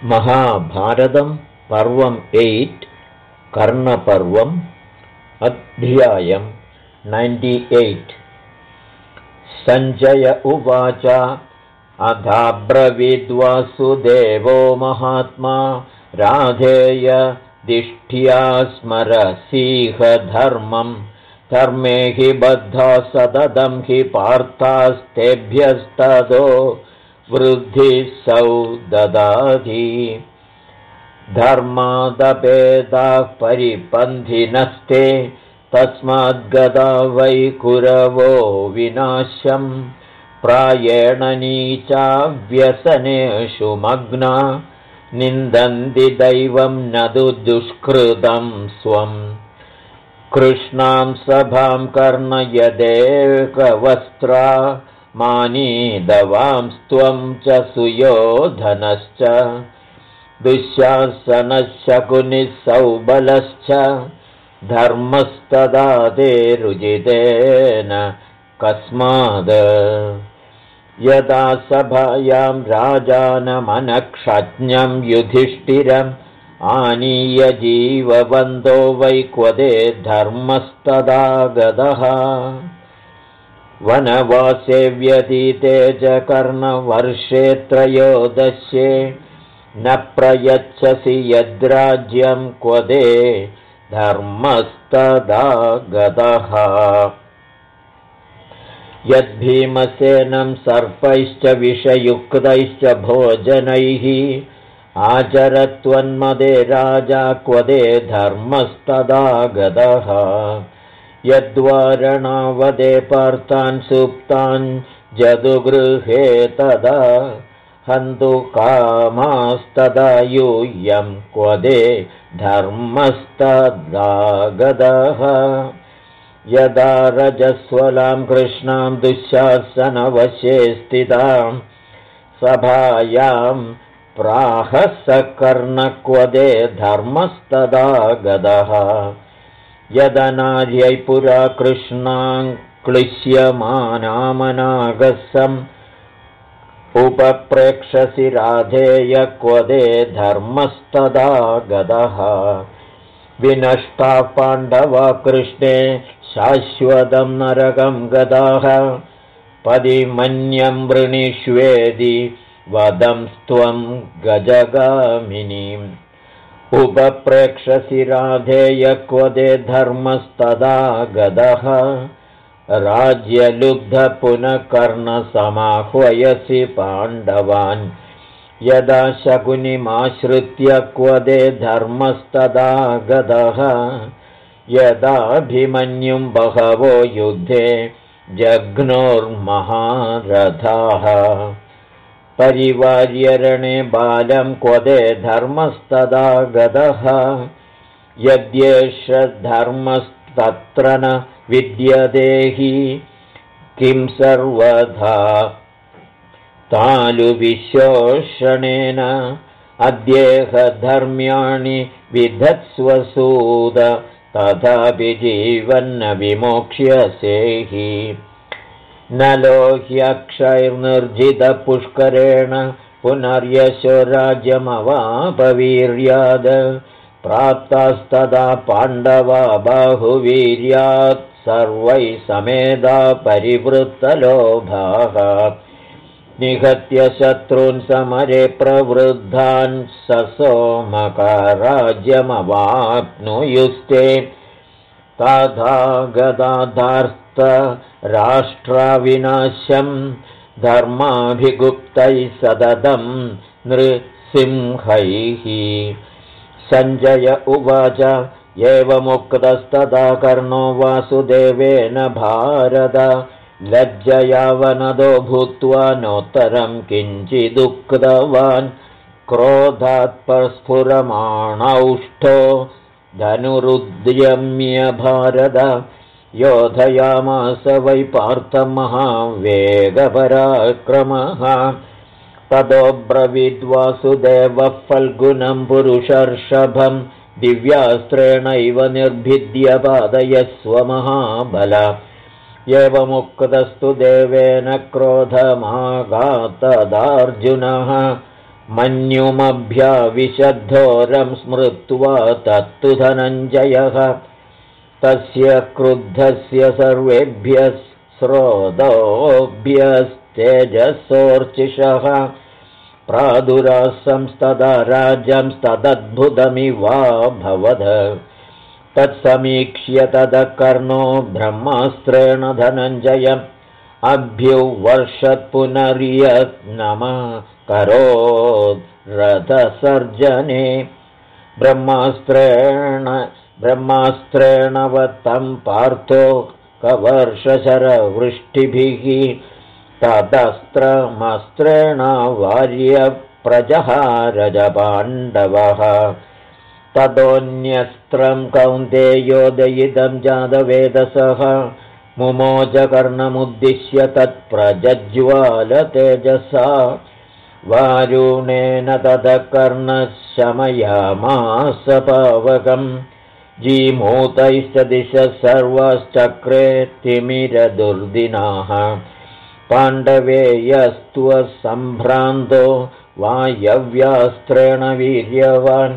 महाभारतं पर्वम् 8 कर्णपर्वम् अध्यायम् 98। सञ्जय उवाच अथाब्रवीद्वासुदेवो महात्मा राधेय दिष्ठ्या स्मरसीह धर्मम् धर्मे हि बद्धा सततं हि पार्थास्तेभ्यस्ततो वृद्धिः सौ ददाति धर्मादपेदाः परिपन्थिनस्ते तस्माद्गदा वै कुरवो विनाशम् प्रायेण नीचा व्यसनेषु मग्ना निन्दन्ति दैवं न तु दुष्कृतं स्वम् कृष्णां सभां कर्णयदेकवस्त्रा मानीदवांस्त्वं च सुयोधनश्च दुःशासनशकुनिः सौबलश्च धर्मस्तदा ते रुजितेन कस्माद् यदा सभायां राजानमनक्षज्ञं युधिष्ठिरम् आनीय जीवबन्धो वै क्वदे धर्मस्तदा गतः वनवासे व्यतीते च कर्णवर्षे त्रयोदशे न प्रयच्छसि यद्राज्यं क्वदे धर्मस्तदा गतः यद्भीमसेनं सर्पैश्च विषयुक्तैश्च भोजनैः आचरत्वन्मदे राजा क्वदे धर्मस्तदा गतः यद्वारणावदे पार्थान् सुप्तान् जदुगृहे तदा हन्तु कामास्तदा यूयं क्वदे धर्मस्तदा गतः यदा रजस्वलां कृष्णां दुःशासनवशे स्थितां सभायां प्राहसकर्ण क्वदे धर्मस्तदा गतः यदनार्यै पुरा कृष्णां क्लिश्यमानामनागसम् उपप्रेक्षसि राधेय क्वदे धर्मस्तदा गतः विनष्टा पाण्डवा कृष्णे शाश्वतं नरकं गताः पदिमन्यं वृणीष्वेदि वदंस्त्वं गजगामिनीम् उपप्रेक्षसि राधेय क्वदे धर्मस्तदा गतः राज्यलुब्ध पुनः कर्णसमाह्वयसि पाण्डवान् यदा शकुनिमाश्रित्य क्वदे धर्मस्तदा गतः यदाभिमन्युं बहवो युद्धे जघ्नोर्महारथाः परिवार्यरणे बालं क्वदे धर्मस्तदा गतः यद्येष धर्मस्तत्र न विद्यते हि किं सर्वथा तालुविशोषणेन अद्येह धर्म्याणि विधत्स्वसूद तथापि जीवन्न विमोक्ष्यसे हि न लोह्यक्षैर्निर्जितपुष्करेण पुनर्यशो राज्यमवापवीर्याद् प्राप्तास्तदा पाण्डवा बाहुवीर्यात् सर्वैः समेधा परिवृत्तलोभाः निहत्य शत्रून् समरे प्रवृद्धान् ससोमकाराज्यमवाप्नुयुस्ते तथा गदाधार्थ राष्ट्राविनाशं धर्माभिगुप्तैः सततं नृसिंहैः सञ्जय उवाच एवमुक्तस्तदा कर्णो वासुदेवेन भारत लज्जया वनदो भूत्वा नोत्तरं किञ्चिदुक्तवान् क्रोधात् प्रस्फुरमाणौष्ठो धनुरुद्यम्य भारत योधयामास वै पार्थमहावेगपराक्रमः ततोऽब्रवीद्वासुदेवः फल्गुनं पुरुषर्षभं दिव्यास्त्रेणैव निर्भिद्य पादयस्व महाबल एवमुक्तस्तु देवेन क्रोधमाघातदार्जुनः मन्युमभ्याविशद्धोरं स्मृत्वा तत्तु धनञ्जयः तस्य क्रुद्धस्य सर्वेभ्यः स्रोतोभ्यस्तेजसोर्चिषः प्रादुरासंस्तदा राजंस्तदद्भुतमिवाभवद तत्समीक्ष्य ततः कर्णो ब्रह्मास्त्रेण धनञ्जयम् अभ्युवर्षत्पुनर्यत्नमकरोत् रथसर्जने ब्रह्मास्त्रेण वत्तं पार्थो कवर्षशरवृष्टिभिः तदस्त्रमस्त्रेण वार्यप्रजहारज पाण्डवः तदोऽन्यस्त्रं कौन्तेयोदयितं जातवेदसः मुमोचकर्णमुद्दिश्य तत्प्रज्ज्वालतेजसा वारुणेन ततः कर्णः शमयामास पावकम् जीमूतैश्च दिशः सर्वाश्चक्रे तिमिरदुर्दिनाः पाण्डवेयस्त्वसम्भ्रान्तो वायव्यास्त्रेण वीर्यवान्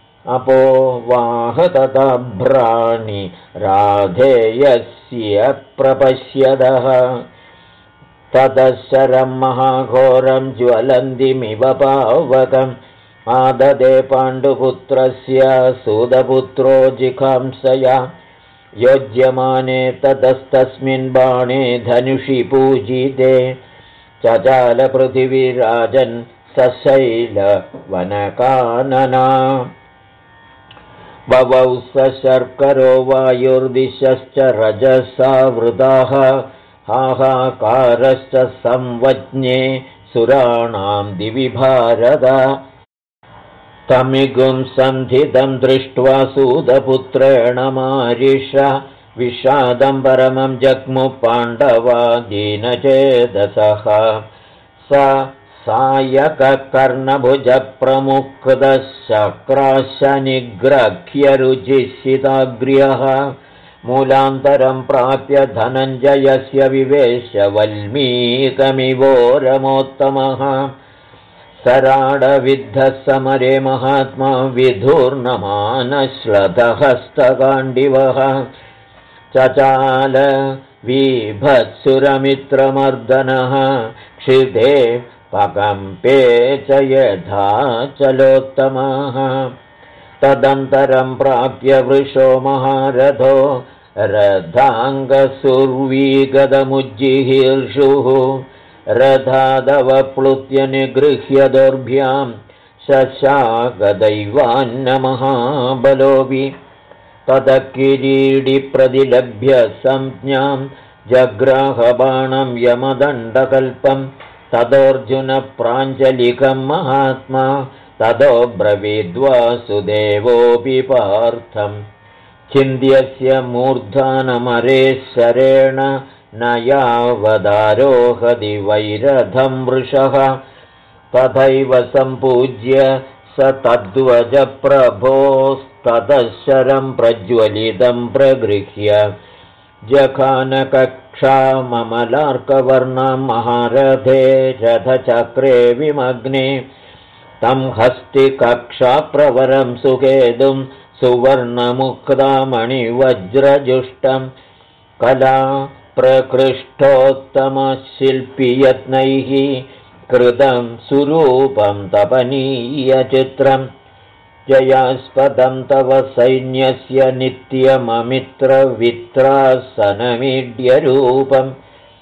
अपोवाहतताभ्राणि राधेयस्य प्रपश्यदः ततः शरं महाघोरं ज्वलन्तिमिव पावकम् आददे पाण्डुपुत्रस्य सूतपुत्रो जिघांसया योज्यमाने ततस्तस्मिन् बाणे धनुषि पूजिते चचालपृथिवीराजन् सशैलवनकानना बवौ शर्करो वायुर्दिशश्च रजसा वृताः हाहाकारश्च संवज्ञे सुराणां दिवि भारत तमिगुं सन्धितं दृष्ट्वा सूतपुत्रेण मारिष विषादं परमं जग्मुः पाण्डवा दीनचेतसः स सायककर्णभुजप्रमुक्तः शक्राशनिग्रह्य रुचिशिताग्र्यः मूलान्तरं प्राप्य धनञ्जयस्य विवेश वल्मीकमिवोरमोत्तमः सराडविद्धः समरे महात्मा विधूर्णमानश्लथहस्तकाण्डिवः चचाल वीभत्सुरमित्रमर्दनः क्षिते पकम्पे च यथा चलोत्तमः तदन्तरं प्राप्य वृषो महारथो रथाङ्गसुर्वीगदमुज्जिहीर्षुः रथादवप्लुत्य निगृह्य दोर्भ्यां शशाकदैवान्नमहाबलोऽपि ततः किरीटिप्रतिलभ्य संज्ञां जग्राहबाणं यमदण्डकल्पं ततोऽर्जुनप्राञ्जलिकं महात्मा ततो ब्रवीद्वासुदेवोऽपि पार्थं छिन्द्यस्य मूर्धानमरेश्वरेण न यावदारोहति वैरथं वृषः तथैव सम्पूज्य स तद्वजप्रभोस्ततः शरं प्रज्वलितं प्रगृह्य जघानकक्षाममलार्कवर्णां महारथे रथचक्रे विमग्ने तं हस्तिकक्षाप्रवरं सुखेदुं सुवर्णमुक्तामणिवज्रजुष्टं कला प्रकृष्टोत्तमशिल्पियत्नैः कृतं सुरूपं तपनीयचित्रं जयास्पदं तव सैन्यस्य नित्यममित्रवित्रासनमीड्यरूपं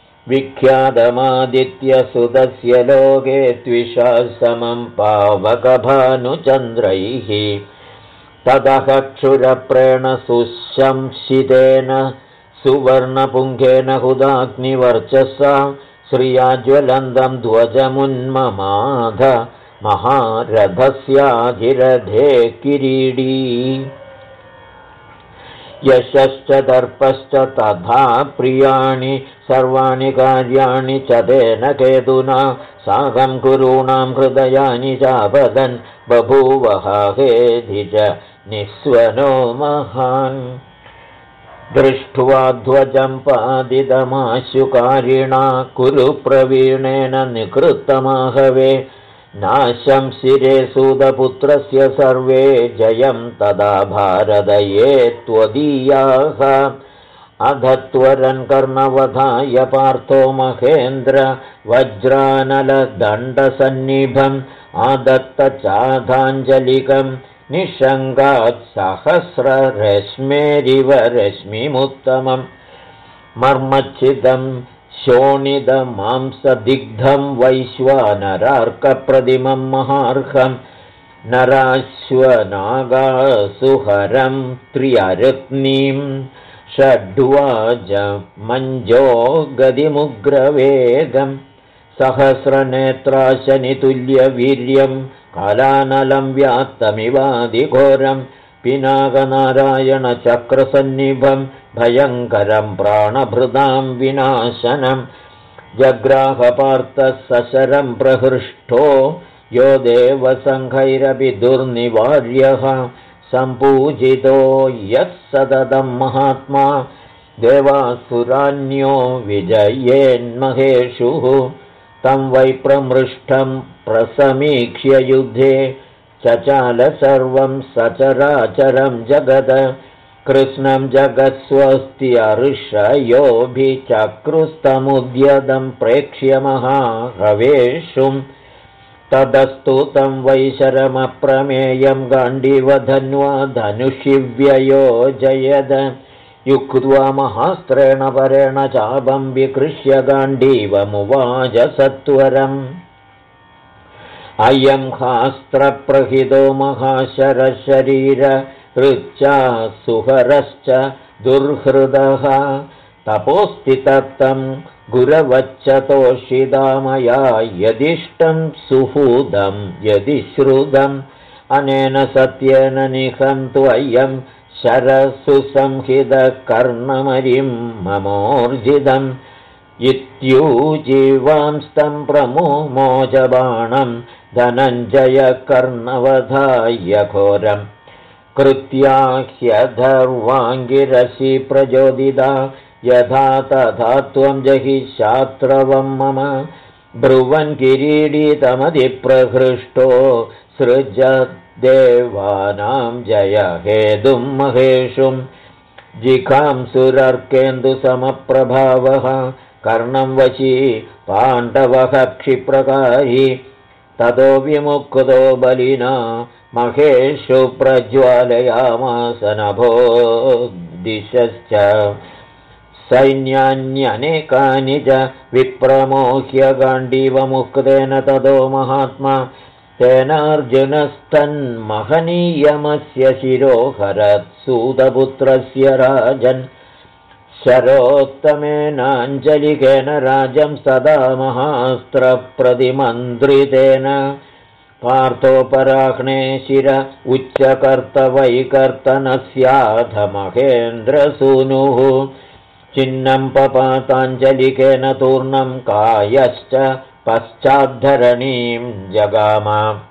विख्यातमादित्यसुतस्य लोके त्विषा समं पावकभानुचन्द्रैः ततः क्षुरप्रेण सुशंसितेन सुवर्णपुङ्गेन हुदाग्निवर्चसा श्रिया ज्वलन्तं ध्वजमुन्ममाध महारथस्याधिरथे किरीटी यशश्च दर्पश्च तथा प्रियाणि सर्वाणि कार्याणि च तेन केतुना साकं कुरूणां हृदयानि चापदन् बभूवः हेधि च निःस्वनो महान् दृष्ट्वा ध्वजं पादितमाशुकारिणा कुरु प्रवीणेन निकृतमाहवे नाशं शिरे सूतपुत्रस्य सर्वे जयं तदा भारदये त्वदीयाः अधत्वरन् कर्णवधाय पार्थो महेन्द्र वज्रानलदण्डसन्निभम् आदत्तचाधाञ्जलिकं निःशङ्गात् सहस्ररश्मेरिव रश्मिमुत्तमम् मर्मच्छिदं शोणितमांसदिग्धं वैश्वानरार्कप्रतिमं महार्घं नराश्वनागासुहरं त्र्यरत्नीं षड्वाजमञ्जो गदिमुग्रवेगं सहस्रनेत्राशनितुल्यवीर्यं कालानलं व्यात्तमिवादिघोरं पिनाकनारायणचक्रसन्निभं भयङ्करं प्राणभृतां विनाशनं जग्राहपार्थः सशरं प्रहृष्टो यो देवसङ्घैरपि दुर्निवार्यः सम्पूजितो यः सततं महात्मा देवासुरान्यो विजयेन्महेषुः तं वै प्रमृष्टं प्रसमीक्ष्य युद्धे चचाल सर्वं सचराचरं जगद कृष्णं जगत्स्वस्त्यर्षयोभिचक्रुस्तमुद्यतं प्रेक्ष्य महाहवेषुं तदस्तु तं वै शरमप्रमेयं गाण्डीवधन्वा धनुषिव्ययोजयद युक्त्वा महास्त्रेण परेण चापं विकृष्य गाण्डीवमुवाच सत्वरम् अयं हास्त्रप्रहितो महाशरशरीर ऋचा सुहरश्च दुर्हृदः तपोस्ति तप्तं गुरवच्च तोषिदामया यदिष्टं सुहृदं यदि श्रुतम् अनेन सत्येन निहन्त्वयं शरसुसंहितकर्णमरिं ममोर्जितम् इत्यूजीवांस्तं प्रमुमोजबाणं धनञ्जयकर्णवधाय घोरम् कृत्या ह्यधर्वाङ्गिरसि प्रचोदिता यथा तथा त्वं जहि शात्रवं मम ब्रुवन् किरीडितमधिप्रहृष्टो सृजद्देवानां जय हेतुं महेषुं जिघांसुरर्केन्दुसमप्रभावः कर्णं वशी पाण्डवः क्षिप्रकारी ततो विमुक्तो बलिना महेषु प्रज्वालयामास नभो दिशश्च सैन्यान्यनेकानि च विप्रमोह्य गाण्डीवमुक्तेन ततो महात्मा तेनार्जुनस्तन्महनीयमस्य शिरोहरत् सूतपुत्रस्य राजन् शरोत्तमेनाञ्जलिकेन राजं सदा महास्त्रप्रतिमन्त्रितेन पार्थोपराह्णे शिर उच्चकर्तवैकर्तनस्याथ महेन्द्रसूनुः चिन्नं पपाताञ्जलिकेन तूर्णं कायश्च पश्चाद्धरणीं जगाम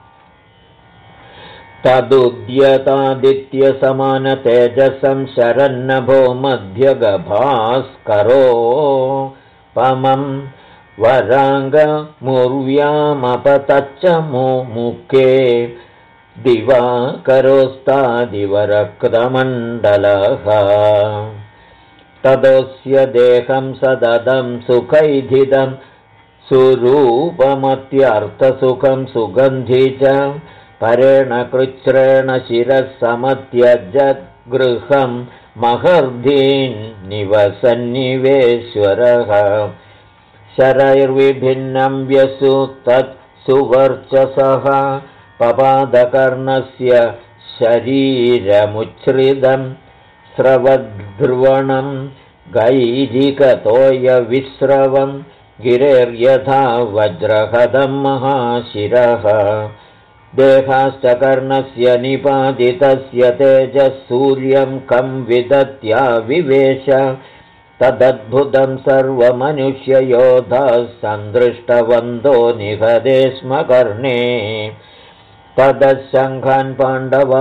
तदुद्यतादित्यसमानतेजसं शरन्नभो मध्यगभास्करो पमं वराङ्गमुर्व्यामपतच्च मुमुखे दिवाकरोस्तादिवरक्तमण्डलः तदस्य देहं सददं सुखैधिदं सुरूपमत्यर्थसुखं सुगन्धि च परेण कृच्छ्रेण शिरः समत्यजद्गृहं महर्धीन् निवसन्निवेश्वरः शरैर्विभिन्नं व्यसु तत् सुवर्चसः पपादकर्णस्य शरीरमुच्छ्रितं स्रवद्ध्रुवणं गैरिकतोयविस्रवं गिरेर्यथा वज्रहदं महाशिरः देहाश्च कर्णस्य निपातितस्य तेजः सूर्यं कं विदत्या विवेश तदद्भुतं सर्वमनुष्ययोधाः सन्दृष्टवन्तो निहते स्म कर्णे तदशङ्खान् पाण्डवा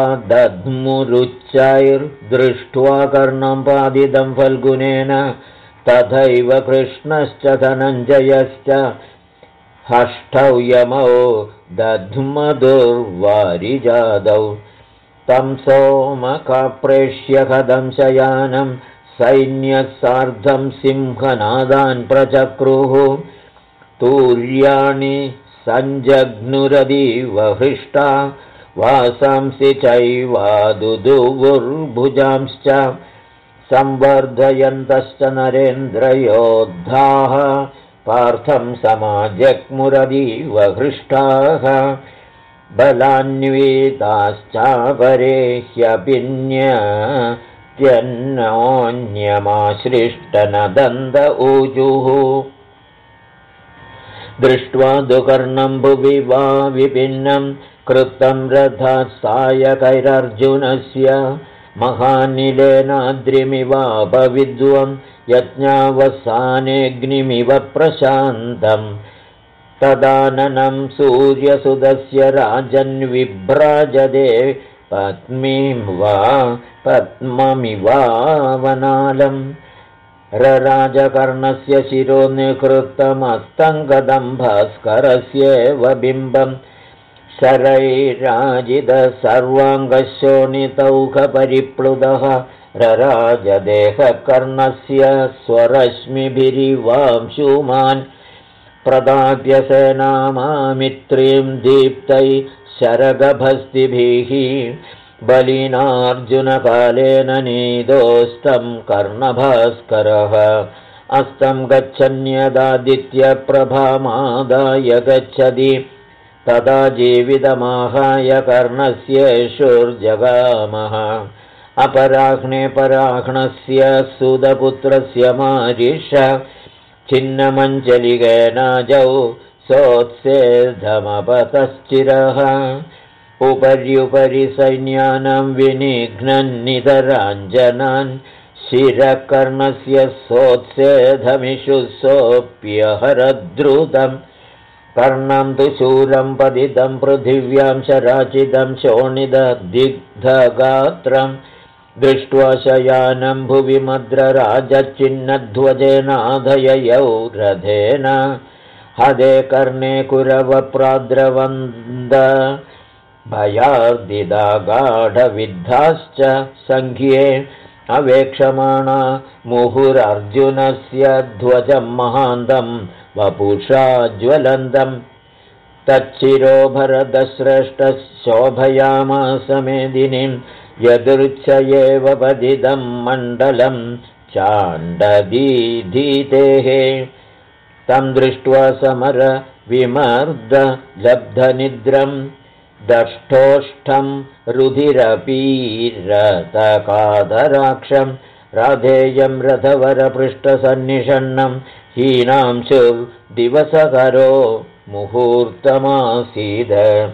दध्मुरुच्चैर्दृष्ट्वा कर्णं पादितं फल्गुनेन तथैव कृष्णश्च धनञ्जयश्च हष्टौ यमौ दध्मदुर्वारिजादौ तं सोमकाप्रेष्य कदं शयानं सैन्यसार्धं सिंहनादान् प्रचक्रुः तूर्याणि सञ्जघ्नुरदीव हृष्टा वासांसि चैवादुदुवुर्भुजांश्च संवर्धयन्तश्च नरेन्द्रयोद्धाः पार्थं समाजग्मुरदीव हृष्टाः बलान्विताश्चापरे ह्यपिन्यत्यन्नोन्यमाश्लिष्टनदन्द ऊजुः दृष्ट्वा दुकर्णं भुवि वा विभिन्नं कृतं रथात् सायकैरर्जुनस्य महानिलेनाद्रिमिवापविद्वं यज्ञावसानेऽग्निमिव प्रशान्तम् तदाननं सूर्यसुतस्य राजन्विभ्राजदे पद्ममिवावनालम् रराजकर्णस्य शिरो निकृतमस्तङ्गदं भास्करस्येव बिम्बं शरैराजितः सर्वाङ्गशोणितौघपरिप्लुतः रराजदेहकर्णस्य स्वरश्मिभिरिवांशुमान् प्रदाप्य सेनामामित्रीं दीप्तै शरगभस्तिभिः बलिनार्जुनकालेन नीदोस्तं कर्णभास्करः अस्तं गच्छन्यदादित्यप्रभामादाय गच्छति तदा जीवितमाहाय कर्णस्येषुर्जगामः अपराह्णे पराह्णस्य सुतपुत्रस्य मारिष छिन्नमञ्जलिकेनाजौ सोत्सेधमपतश्चिरः उपर्युपरि सैन्यानां विनिघ्नन्नितराञ्जनान् शिरकर्णस्य सोत्सेधमिषु सोऽप्यहरद्रुतं कर्णं तु शूलं पतितं पृथिव्यां शराचितं शोणितदिग्धगात्रं दृष्ट्वा शयानं भुवि मद्रराजच्चिन्नध्वजेनाधययौ रथेन हदे कर्णे कुरवप्राद्रवन्द भयार्दिदा गाढविद्धाश्च सङ्ख्ये अवेक्षमाणा मुहुरर्जुनस्य ध्वजं महान्तं वपुषा ज्वलन्तं तच्चिरो भरतश्रेष्ठः शोभयामास मेदिनीं यदृच्छयेव पतितं मण्डलं चाण्डदीधीतेः तं दृष्ट्वा समर विमर्दलब्धनिद्रं दष्टोष्ठं रुधिरपीरतकादराक्षं राधेयं रथवरपृष्ठसन्निषण्णं हीनांशुर्दिवसकरो मुहूर्तमासीद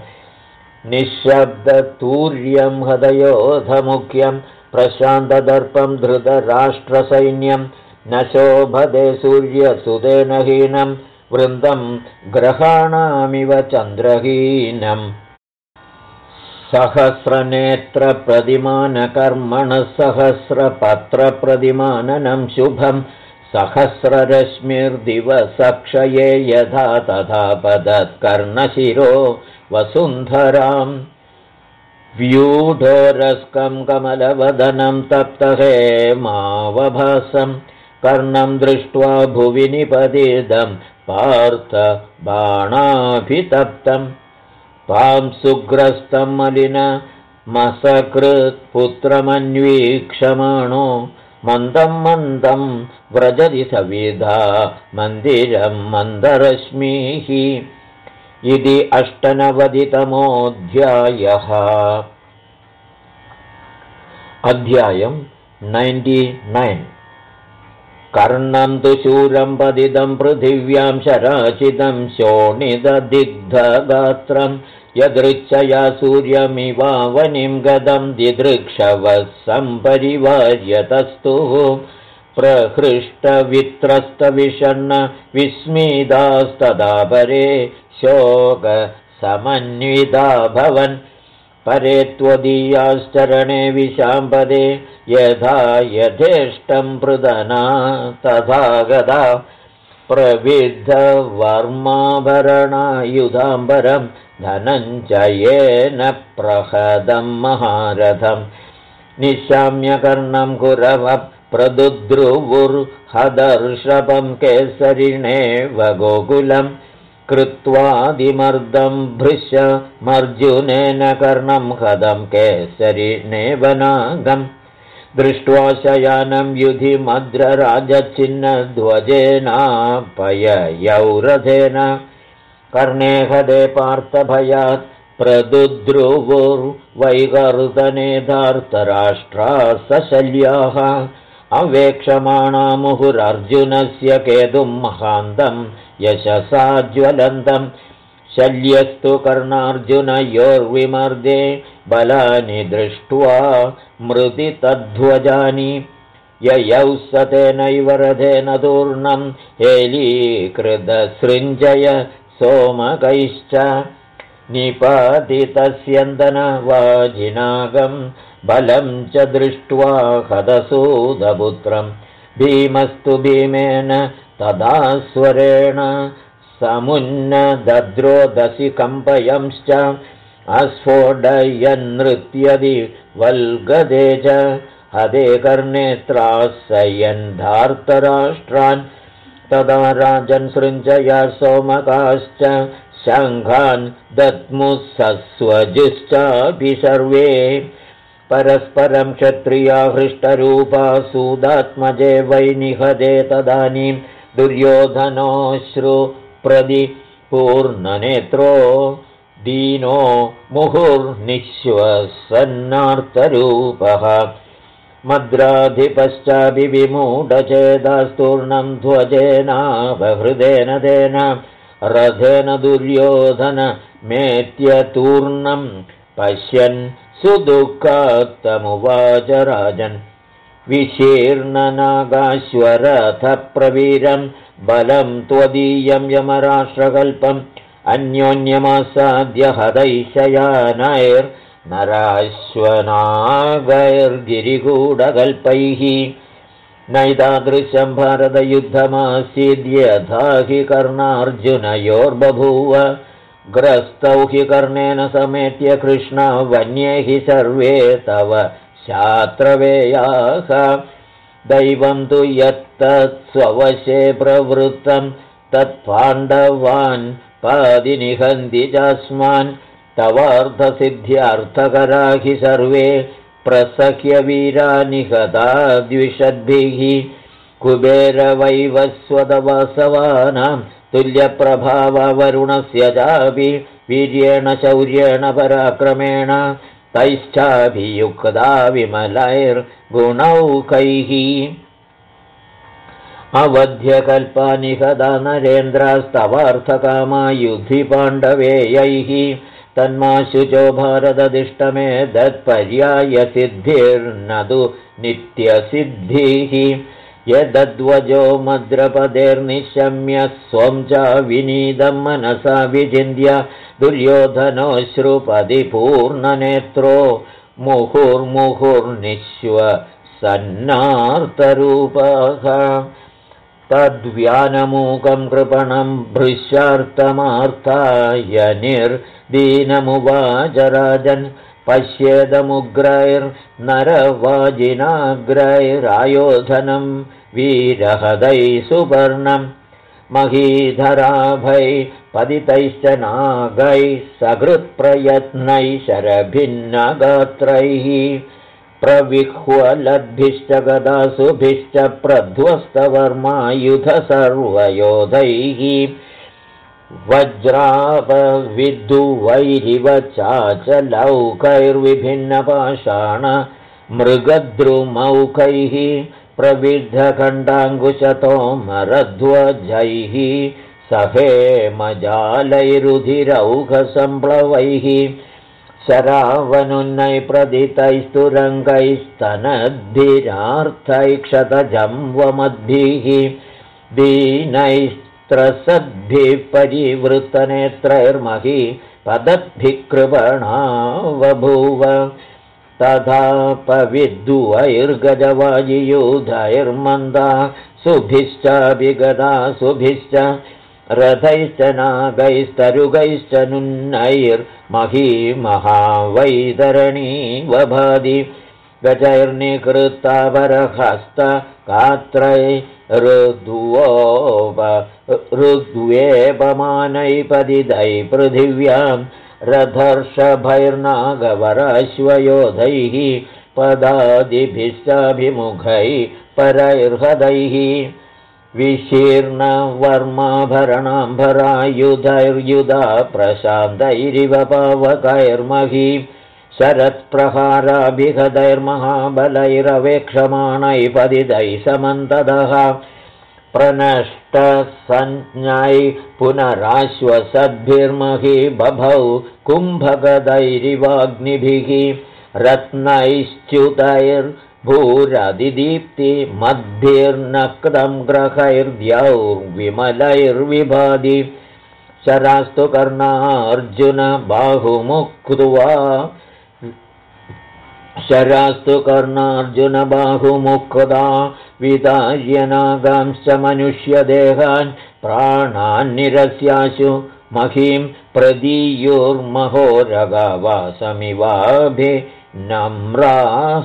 निःशब्दतूर्यं हृदयोधमुख्यं प्रशान्तदर्पं धृतराष्ट्रसैन्यं न शोभते सूर्यसुतेन हीनं वृन्दं ग्रहाणामिव चन्द्रहीनम् सहस्रनेत्रप्रतिमानकर्मणः सहस्रपत्रप्रतिमाननं शुभं सहस्ररश्मिर्दिवसक्षये यथा तथा पदत्कर्णशिरो वसुन्धराम् व्यूढोरस्कं कमलवदनं तप्तहेमावभासं कर्णं दृष्ट्वा भुवि निपतितं पार्थ बाणाभितप्तं पांसुग्रस्तं मलिनमसकृत्पुत्रमन्वीक्षमाणो मन्दं मन्दं व्रजति सविधा मन्दिरं मन्दरश्मिः इति 98तमोऽध्यायः। अध्यायं 99। कर्णं तु शूरं पतितं पृथिव्यां शराचितं शोणितदिग्धगात्रं यदृच्छया सूर्यमिवावनिं गदं दिदृक्षवः सम्परिवार्यतस्तुः प्रहृष्टवित्रस्तविषण्ण विस्मितास्तदा परे शोकसमन्विता भवन् परे त्वदीयाश्चरणे विशाम्पदे यथा यथेष्टं पृदना तथा गदा प्रविद्धवर्माभरणायुधाम्बरं धनञ्जयेन प्रहदं महारथं निशाम्यकर्णं कुरवः प्रदुद्रुवुर्हदर्षभं केसरिणेव गोकुलं कृत्वादिमर्दं भृशमर्जुनेन कर्णं हदं केसरिणेव नागम् दृष्ट्वा शयानं युधि मद्रराजच्छिन्नध्वजेनापययौ रथेन कर्णे हदे पार्थभयात् प्रदुद्रुवुर्वैकर्तनेधार्तराष्ट्रा सशल्याः अवेक्षमाणा मुहुरर्जुनस्य केतुं महान्तं यशसा ज्वलन्तं शल्यस्तु कर्णार्जुनयोर्विमर्दे बलानि दृष्ट्वा मृति तद्ध्वजानि ययौ स तेनैव रथेन तूर्णं हेलीकृतसृञ्जय सोमकैश्च निपातितस्यन्दनवाजिनागं बलं च दृष्ट्वा हदसूदपुत्रं भीमस्तु भीमेन तदा स्वरेण समुन्नदद्रोदसि कम्पयंश्च अस्फोडयन्नृत्यदि वल्गदे च हदे कर्णेत्रासयन् धार्तराष्ट्रान् तदा राजन् सृञ्जया सोमकाश्च शङ्खान् दद्मुः सस्वजुश्चापि सर्वे परस्परं क्षत्रिया हृष्टरूपा सूदात्मजे वै निहदे तदानीं दुर्योधनोऽश्रुप्रदिपूर्णनेत्रो दीनो मुहुर्निःश्वसन्नार्तरूपः मद्राधिपश्चाभिविमूढचेदास्तूर्णं ध्वजेनापहृदेन तेन रथेन दुर्योधनमेत्यतूर्णं पश्यन् सुदुःखात्तमुवाच राजन् विशीर्णनागाश्वरथप्रवीरं बलं त्वदीयं यमराष्ट्रकल्पम् अन्योन्यमासाद्य हदैशयानैर्नराश्वनागैर्गिरिगूढकल्पैः नैतादृशं भारतयुद्धमासीद्यथा हि कर्णार्जुनयोर्बभूव ग्रस्तौ हि कर्णेन समेत्य कृष्णा वन्ये हि सर्वे तव शात्रवेयाः दैवं तु यत्तत्स्ववशे प्रवृत्तं तत्पाण्डवान् पादिनिहन्ति चास्मान् तवार्थसिद्ध्यर्थकरा हि सर्वे प्रसह्य वीरा निहता द्विषद्भिः कुबेरवैवस्वतवासवानां तुल्यप्रभाववरुणस्य चापि वीर्येण शौर्येण पराक्रमेण तैश्चाभियुक्ता विमलैर्गुणौकैः अवध्यकल्पा निहता नरेन्द्रास्तवार्थकामा युधि पाण्डवेयैः तन्माशुचो भारतदिष्टमे दत्पर्यायसिद्धिर्नदु नित्यसिद्धिः यदध्वजो मद्रपदेर्निशम्य स्वं च विनीदं मनसा विचिन्त्य दुर्योधनोऽश्रुपदिपूर्णनेत्रो मुहुर्मुहुर्निःश्वसन्नार्तरूपः तद्व्यानमूकं कृपणं भृशार्तमार्ताय निर्दीनमुवाच राजन् पश्येदमुग्रैर्नरवाजिनाग्रैरायोधनं वीरहदैः सुपर्णं महीधराभै पतितैश्च नागैः सकृत्प्रयत्नैः शरभिन्नगात्रैः प्रविह्वलद्भिश्च गदासुभिश्च प्रध्वस्तवर्मायुध सर्वयोधैः वज्रापविद्दुवैरिव चाचलौकैर्विभिन्नपाषाण मृगद्रुमौकैः प्रविद्धखण्डाङ्कुशतोमरध्वजैः सहेमजालैरुधिरौघसम्प्लवैः शरावनुन्नै प्रदितैस्तुरङ्गैस्तनद्भिरार्थैक्षतजम्वमद्भिः दीनैस्त्रसद्भिः परिवृतनेत्रैर्मही पदद्भिः कृपणा बभूव तथा पविद्दुवैर्गजवाजियूधैर्मन्दा सुभिश्चाभिगदा सुभिश्च रथैश्च नागैस्तरुगैश्च नुन्नैर्महीमहावैतरणी वभादि गजैर्निकृत्तावरहस्तगात्रैरुद्वेपमानैपदिदै पृथिव्यां रथर्षभैर्नागवराश्वयोधैः पदादिभिश्चाभिमुखैः परैर्हदैः विशीर्णवर्माभरणाम्बरायुधैर्युधा प्रशान्तैरिव पावकैर्मही शरत्प्रहाराभिहदैर्महाबलैरवेक्षमाणैः समन्ततः प्रनष्टसंज्ञै पुनराश्वसद्भिर्मही बभौ कुम्भगदैरिवाग्निभिः रत्नैश्च्युतैर्भूरदिदीप्तिमद्भिर्नक्तं ग्रहैर्द्यौर्विमलैर्विभादि शरास्तु कर्णार्जुन बाहुमुक्ता विदार्यनागांश्च मनुष्यदेहान् प्राणान् निरस्याशु महीं प्रदीयोर्महोरगवासमिवाभिनम्राः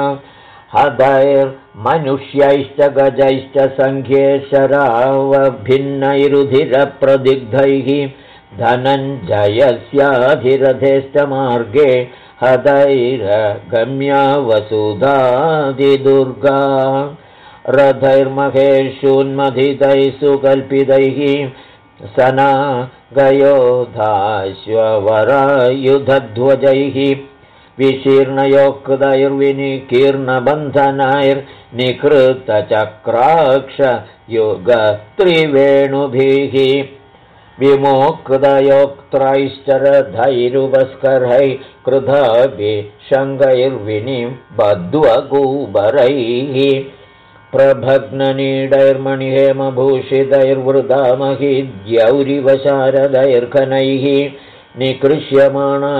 हदैर्मनुष्यैश्च गजैश्च सङ्ख्ये शरावभिन्नैरुधिरप्रदिग्धैः धनञ्जयस्याधिरथेश्च मार्गे हदैरगम्या वसुधादिदुर्गा रथैर्महेषून्मथितैः सुकल्पितैः सनागयोधाश्ववरायुधध्वजैः विशीर्णयोक्तैर्विनिकीर्णबन्धनैर्निकृतचक्राक्षयुगत्रिवेणुभिः विमोक्तयोक्त्रैश्च रथैरुपस्करैः कृताभिषङ्गैर्विनिबद्ध्वगूबरैः प्रभग्ननीडैर्मणिहेमभूषितैर्वृदामहीद्यौरिवशारदैर्घनैः निकृष्यमाणा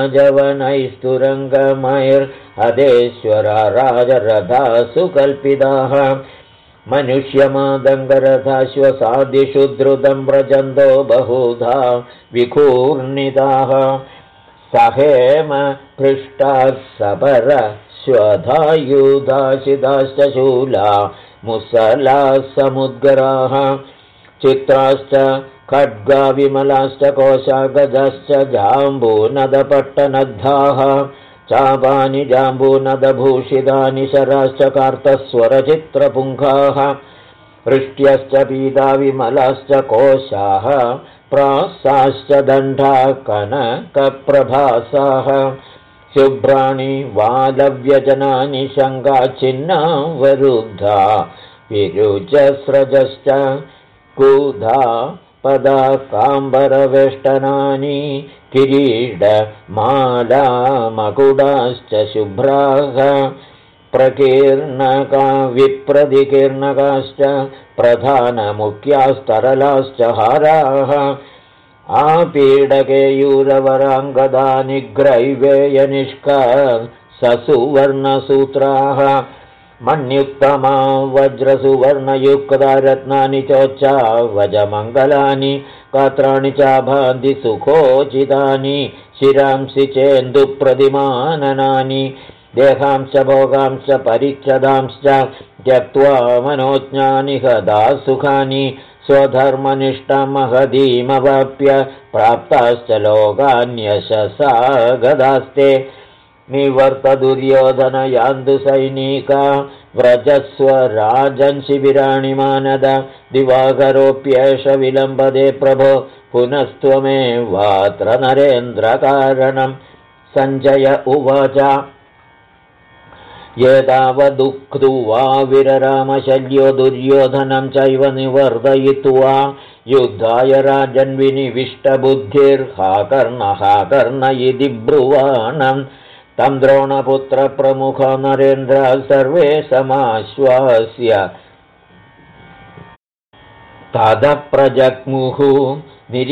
जवनैस्तुरङ्गमैर्हदेश्वरा राजरथासु कल्पिताः मनुष्यमादङ्गरथाश्वसादिषु द्रुतं व्रजन्तो बहुधा विकूर्णिताः सहेम पृष्ठाः सपरश्वधायुधाशिताश्च शूला मुसलाः समुद्गराः चित्राश्च खड्गा विमलाश्च कोशा गजाश्च जाम्बूनदपट्टनद्धाः चापानि जाम्बूनदभूषितानि शराश्च कार्तस्वरचित्रपुङ्खाः वृष्ट्यश्च पीता विमलाश्च कोशाः प्रासाश्च दण्डा कनकप्रभासाः शुभ्राणि वालव्यजनानि शङ्गाचिन्ना वरुद्धा विरुजस्रजश्च कूधा पदाकाम्बरवेष्टनानि किरीटमालामकुडाश्च शुभ्राः प्रकीर्णका विप्रतिकीर्णकाश्च प्रधानमुख्यास्तरलाश्च हाराः आपीडकेयूरवराङ्गदानि ग्रैवेयनिष्का ससुवर्णसूत्राः मण्युक्तमा वज्रसुवर्णयुक्ता रत्नानि चोच्चा वजमङ्गलानि गात्राणि चाभान्ति सुखोचितानि शिरांसि चेन्दुप्रतिमाननानि देहांश्च भोगांश्च परिच्छदांश्च त्यक्त्वा मनोज्ञानि हदा सुखानि स्वधर्मनिष्ठां महदीमवाप्य प्राप्ताश्च लोकान्यशसा गदास्ते निवर्तदुर्योधन यान्तु सैनिका व्रजस्व राजन् शिबिराणि मानद दिवाकरोऽप्येष विलम्बदे प्रभो पुनस्त्वमेवात्र नरेन्द्रकारणं सञ्जय उवाच एतावदुक्त्वा विररामशल्यो दुर्योधनं चैव निवर्तयित्वा युद्धाय राजन्विनिविष्टबुद्धिर्हा कर्ण इति ब्रुवाणम् तं द्रोणपुत्रप्रमुख नरेन्द्र सर्वे समाश्वास्य ततः प्रजग्मुः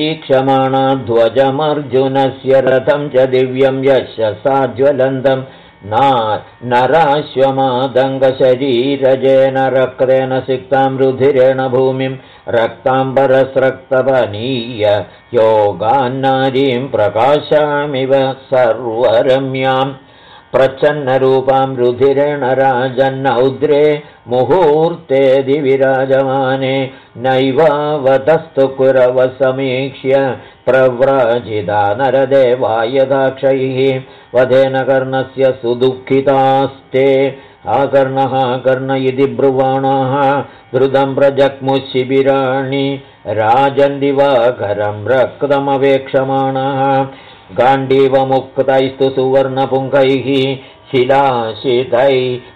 निरीक्षमाणा ध्वजमर्जुनस्य रथं च दिव्यं यशसा ज्वलन्तम् नराश्वमादङ्गशरीरजेन रक्तेन सिक्तां रुधिरेण भूमिं रक्ताम्बरस्रक्तपनीय योगान्नारीं प्रकाशामिव सर्वरम्याम् प्रच्छन्नरूपां रुधिरेण राजन्नौद्रे मुहूर्ते दिविराजमाने नैवावतस्तु कुरवः समीक्ष्य प्रव्राजिता नरदेवाय दाक्षैः वधेन कर्णस्य सुदुःखितास्ते आकर्णः कर्ण इति ब्रुवाणाः द्रुतं प्रजग्मुशिबिराणि राजन्दिवाकरं रक्तमवेक्षमाणः गाण्डीवमुक्तैस्तु सुवर्णपुङ्गैः शिलाशितैः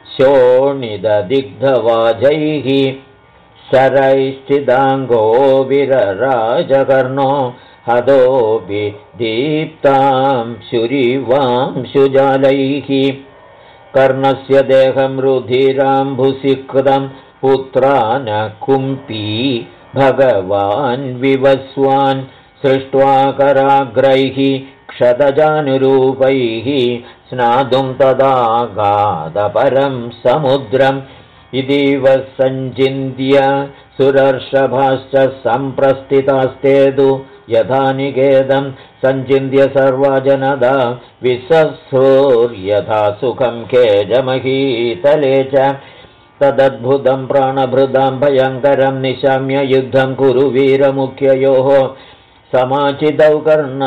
शोणितदिग्धवाजैः शरैश्चिदाङ्गो विरराजकर्णो हतोऽपि दीप्तां शुरीवांशुजालैः कर्णस्य देहं रुधिराम्भुसिक्तं पुत्रान् कुम्पी भगवान् विवस्वान् सृष्ट्वा कराग्रैः क्षतजानुरूपैः स्नातुं तदागादपरं समुद्रम् इतीव सञ्चिन्त्य सुरर्षभाश्च सम्प्रस्थितास्तेदु यथा निकेदं सञ्चिन्त्य सर्वा जनदा विसस्रोर्यथा सुखं खेजमहीतले च तदद्भुतं प्राणभृदां भयङ्करं निशाम्य युद्धं कुरु वीरमुख्ययोः समाचितौ कर्ण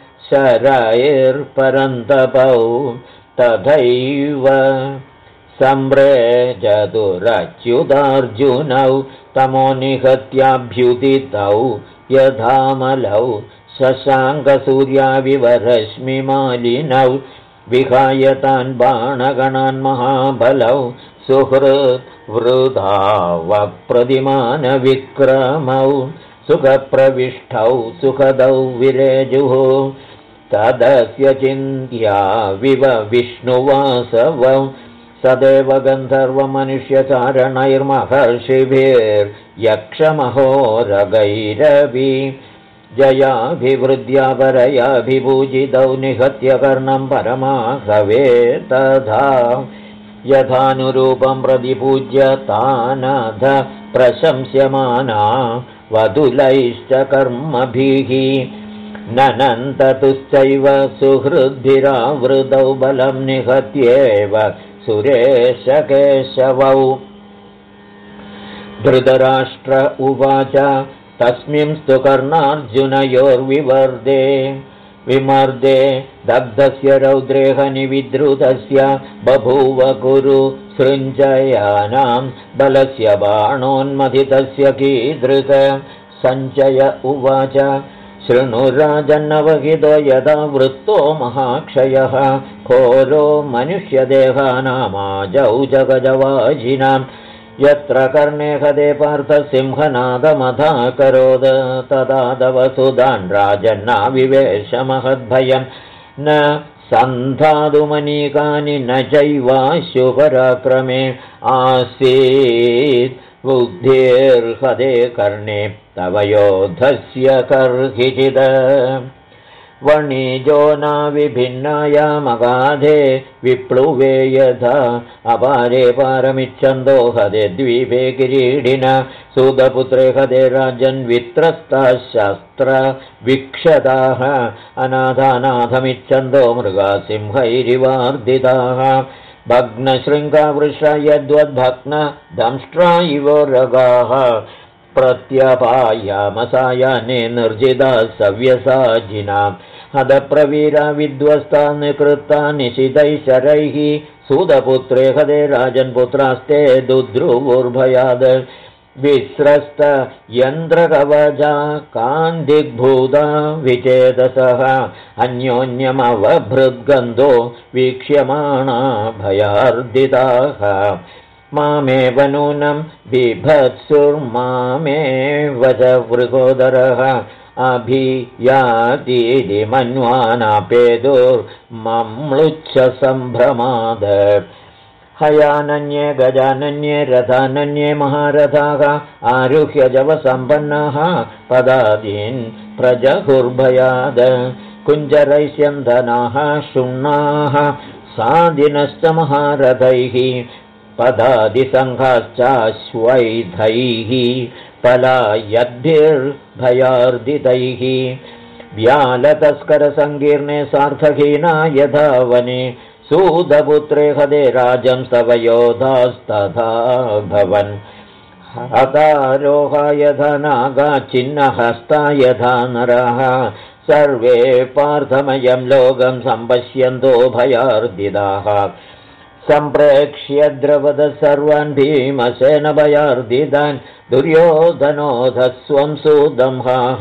शरैर्परन्तपौ तथैव सम्रेजतुरच्युतार्जुनौ तमो निहत्याभ्युदितौ यथामलौ शशाङ्कसूर्याविवरश्मिमालिनौ विहाय तान् बाणगणान् महाबलौ सुहृत् वृधावप्रतिमानविक्रमौ सुखप्रविष्टौ सुखदौ विरेजुः तदस्य चिन्त्या विव विष्णुवासवौ सदैव गन्धर्वमनुष्यचारणैर्महर्षिभिर्यक्षमहोरगैरवि जयाभिवृद्ध्या परयाभिपूजितौ निहत्य कर्णं परमाघवे तथा यथानुरूपं प्रतिपूज्य तानध प्रशंस्यमाना वदुलैश्च कर्मभिः ननन्ततुश्चैव सुहृद्भिरावृतौ बलं निहत्येव सुरेशकेशवौ धृतराष्ट्र उवाच तस्मिंस्तु कर्णार्जुनयोर्विमर्दे दग्धस्य रौद्रेहनिविद्रुतस्य बभूव कुरु सृञ्जयानां बलस्य बाणोन्मथितस्य कीदृत सञ्जय उवाच शृणुराजन्नवहितो यदा वृत्तो महाक्षयः घोरो मनुष्यदेहानामाजौ जगजवाजिनां यत्र कर्णे हदे पार्थसिंहनादमथाकरोद तदा तवसुदान् राजन्नाविवेशमहद्भयं न सन्धातुमनीकानि न चैवाशुपराक्रमे आसीत् बुद्धिर्हदे कर्णे तव योद्धस्य कर्हिचिद वणिजो नाविभिन्नायामगाधे विप्लुवे यथा अपारे पारमिच्छन्दो हदे द्वीपे किरीडिन सूदपुत्रे हदे राजन्वित्रस्ताः शस्त्रविक्षताः अनाथानाथमिच्छन्दो मृगासिंहैरिवार्दिताः भग्नशृङ्गावृषा यद्वद्भग्न दंष्ट्रा इव रगाः प्रत्यपायामसायाने निर्जिता सव्यसाजिनां हदप्रवीरा विध्वस्ता निकृत्ता निशितैः शरैः सूदपुत्रे हदे राजन्पुत्रास्ते दुद्रुवुर्भयाद् विस्रस्त यन्त्रकवचा कान्दिग्भूता विचेतसः अन्योन्यमवभृद्गन्धो वीक्ष्यमाणा भयार्दिताः मामेव नूनं बिभत्सुर्मामेव च वृकोदरः अभियातीति मन्वानापेदुर्मम्लुच्छसम्भ्रमाद हयानन्ये गजानन्ये रथानन्ये महारथाः आरुह्य जवसम्पन्नाः पदादीन् प्रजहुर्भयाद कुञ्जरैस्यन्धनाः शृण्णाः सादिनश्च महारथैः पदादिसङ्घाश्चाश्वैधैः पलायद्भिर्भयार्दितैः व्यालतस्करसङ्कीर्णे सार्थहीना यथा वने सूदपुत्रे हदे राजं स्तव योधास्तथा भवन् हतारोहा यथा नागा चिन्नहस्ता यथा नरः सर्वे पार्थमयं लोकं सम्पश्यन्तो भयार्दिताः सम्प्रेक्ष्य द्रवद सर्वान् भीमसेन भयार्दितान् दुर्योधनोऽथ स्वं सूदं